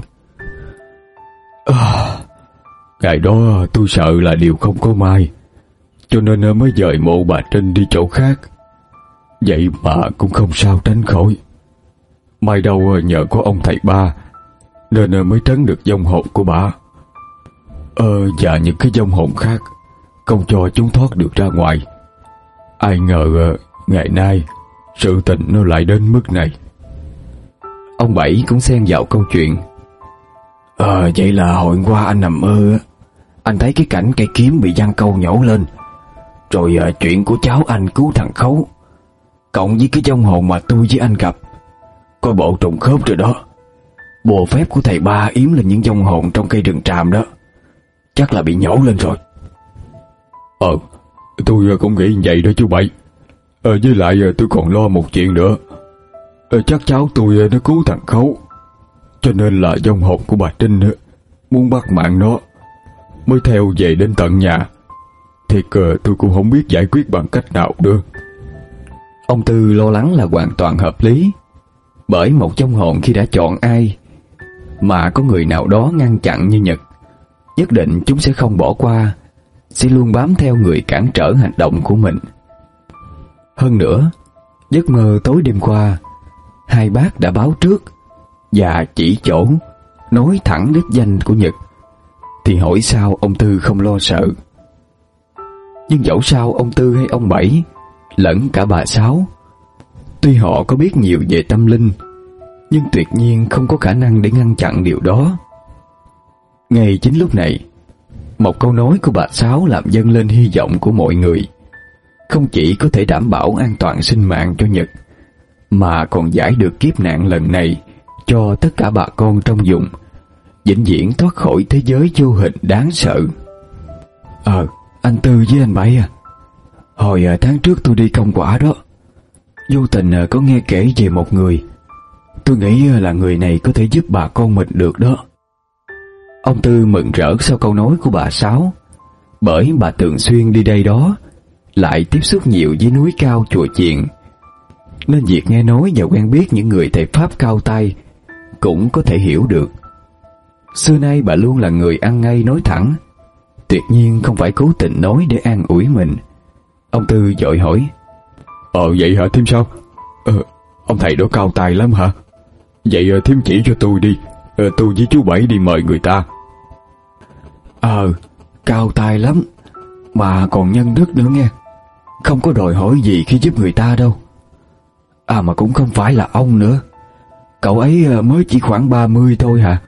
Speaker 2: À, ngày đó tôi sợ là điều không có may, cho nên mới dời mộ bà Trinh đi chỗ khác. Vậy mà cũng không sao tránh khỏi. May đâu nhờ có ông thầy ba nên mới trấn được vong hồn của bà. Ờ, và những cái vong hồn khác, không cho chúng thoát được ra ngoài. Ai ngờ ngày nay sự tình nó lại đến mức này.
Speaker 1: Ông Bảy cũng xen vào câu chuyện.
Speaker 3: Ờ, vậy là hồi qua anh nằm mơ, anh thấy cái cảnh cây kiếm bị giăng câu nhổ lên, rồi uh, chuyện của cháu anh cứu thằng Khấu, cộng với cái vong hồn mà tôi với anh gặp, coi bộ trùng khớp rồi đó. Bùa phép của thầy ba yếm lên những vong hồn trong cây rừng tràm đó, chắc là bị nhổ lên rồi.
Speaker 2: Ờ, tôi cũng nghĩ vậy đó chú Bảy. Ờ, với lại tôi còn lo một chuyện nữa. Ờ, chắc cháu tôi nó cứu thằng Khấu, cho nên là vong hồn của bà Trinh muốn bắt mạng nó, mới theo về đến tận nhà. Thiệt tôi cũng không biết giải quyết bằng cách nào nữa.
Speaker 1: Ông Tư lo lắng là hoàn toàn hợp lý, bởi một vong hồn khi đã chọn ai mà có người nào đó ngăn chặn như Nhật, nhất định chúng sẽ không bỏ qua, sẽ luôn bám theo người cản trở hành động của mình. Hơn nữa, giấc mơ tối đêm qua, hai bác đã báo trước và chỉ chỗ, nói thẳng đích danh của Nhật, thì hỏi sao ông Tư không lo sợ. Nhưng dẫu sao ông Tư hay ông Bảy, lẫn cả bà Sáu, tuy họ có biết nhiều về tâm linh, nhưng tuyệt nhiên không có khả năng để ngăn chặn điều đó. Ngay chính lúc này, một câu nói của bà Sáu làm dâng lên hy vọng của mọi người, không chỉ có thể đảm bảo an toàn sinh mạng cho Nhật, mà còn giải được kiếp nạn lần này cho tất cả bà con trong vùng, vĩnh viễn thoát khỏi thế giới vô hình đáng sợ. Ờ, anh Tư với anh Bảy à, hồi tháng trước tôi đi công quả đó, vô tình có nghe kể về một người. Tôi nghĩ là người này có thể giúp bà con mình được đó. Ông Tư mừng rỡ sau câu nói của bà Sáu, bởi bà thường xuyên đi đây đó, lại tiếp xúc nhiều với núi cao chùa chiền, nên việc nghe nói và quen biết những người thầy Pháp cao tay cũng có thể hiểu được. Xưa nay bà luôn là người ăn ngay nói thẳng, tuyệt nhiên không phải cố tình nói để an ủi mình. Ông Tư vội hỏi:
Speaker 2: Ờ vậy hả thím sao? Ờ, ông thầy đó cao tài lắm hả? Vậy thím chỉ cho tôi đi, ờ, tôi với chú Bảy đi mời người ta.
Speaker 3: Ờ, cao tài lắm, mà còn nhân đức nữa nghe, không có đòi hỏi gì khi giúp người ta đâu. À mà cũng không phải là ông nữa, cậu ấy mới chỉ khoảng ba mươi thôi hả?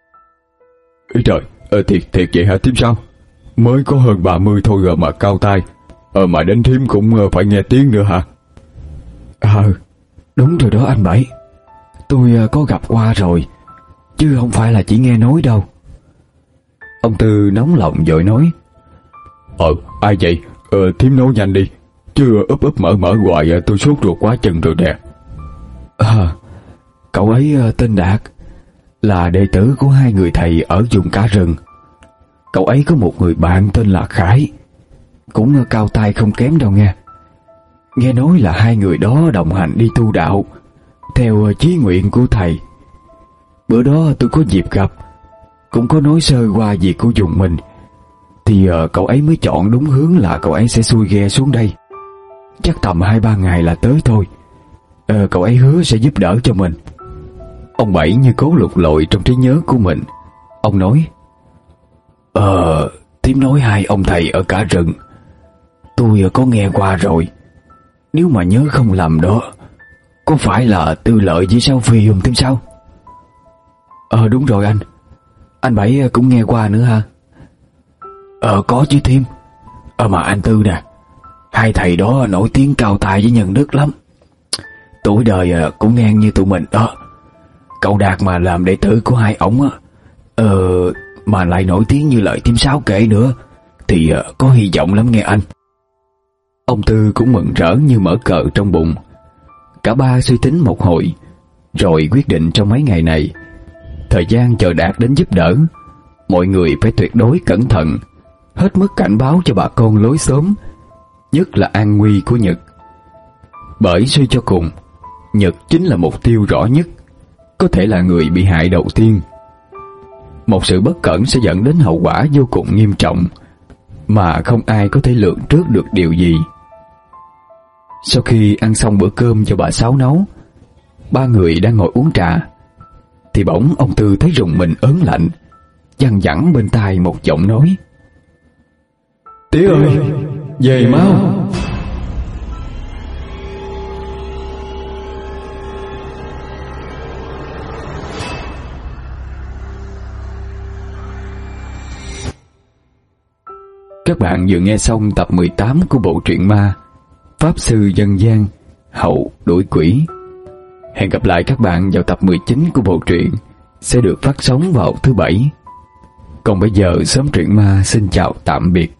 Speaker 2: Ý trời, ờ, thiệt thiệt vậy hả thím sao? Mới có hơn ba mươi thôi rồi mà cao tay, ờ mà đến thím cũng phải nghe tiếng nữa hả?
Speaker 3: Ờ, đúng rồi đó anh Bảy, tôi có gặp qua rồi, chứ không phải là chỉ nghe nói đâu.
Speaker 1: Ông Tư nóng lòng vội nói:
Speaker 2: Ờ, ai vậy? Ờ, thím nói nhanh đi, chứ úp úp mở mở hoài tôi sốt ruột quá chừng rồi nè.
Speaker 3: À, cậu ấy tên Đạt, là đệ tử của hai người thầy ở vùng Cả Rừng. Cậu ấy có một người bạn tên là Khải, cũng cao tay không kém đâu nghe. Nghe nói là hai người đó đồng hành đi tu đạo theo chí nguyện của thầy. Bữa đó tôi có dịp gặp, cũng có nói sơ qua việc của vùng mình, thì uh, cậu ấy mới chọn đúng hướng là cậu ấy sẽ xuôi ghe xuống đây. Chắc tầm hai ba ngày là tới thôi. uh, Cậu ấy hứa sẽ giúp đỡ cho mình.
Speaker 1: Ông Bảy như cố lục lọi trong trí nhớ của mình. Ông nói:
Speaker 3: Ờ, thím nói hai ông thầy ở Cả Rừng, tôi uh, có nghe qua rồi. Nếu mà nhớ không lầm đó, có phải là Tư Lợi với Sáu Phi không thím sao? Ờ đúng rồi anh. Anh Bảy cũng nghe qua nữa ha? Ờ có chứ thím. Ờ mà anh Tư nè, hai thầy đó nổi tiếng cao tài với nhân đức lắm, tuổi đời cũng ngang như tụi mình đó. Cậu Đạt mà làm đệ tử của hai ổng á, ờ mà lại nổi tiếng như lời thím Sáu kể nữa, thì có hy vọng lắm nghe anh.
Speaker 1: Ông Tư cũng mừng rỡ như mở cờ trong bụng. Cả ba suy tính một hồi, rồi quyết định trong mấy ngày này, thời gian chờ Đạt đến giúp đỡ, mọi người phải tuyệt đối cẩn thận, hết mức cảnh báo cho bà con lối xóm, nhất là an nguy của Nhật. Bởi suy cho cùng, Nhật chính là mục tiêu rõ nhất, có thể là người bị hại đầu tiên. Một sự bất cẩn sẽ dẫn đến hậu quả vô cùng nghiêm trọng, mà không ai có thể lường trước được điều gì. Sau khi ăn xong bữa cơm cho bà Sáu nấu, ba người đang ngồi uống trà, thì bỗng ông Tư thấy rùng mình ớn lạnh, văng vẳng bên tai một giọng nói:
Speaker 2: Tía ơi, về mau!
Speaker 1: Các bạn vừa nghe xong tập mười tám của bộ truyện ma Pháp Sư Dân Gian Hậu Đuổi Quỷ. Hẹn gặp lại các bạn vào tập mười chín của bộ truyện, sẽ được phát sóng vào thứ Bảy. Còn bây giờ Xóm Truyện Ma xin chào tạm biệt.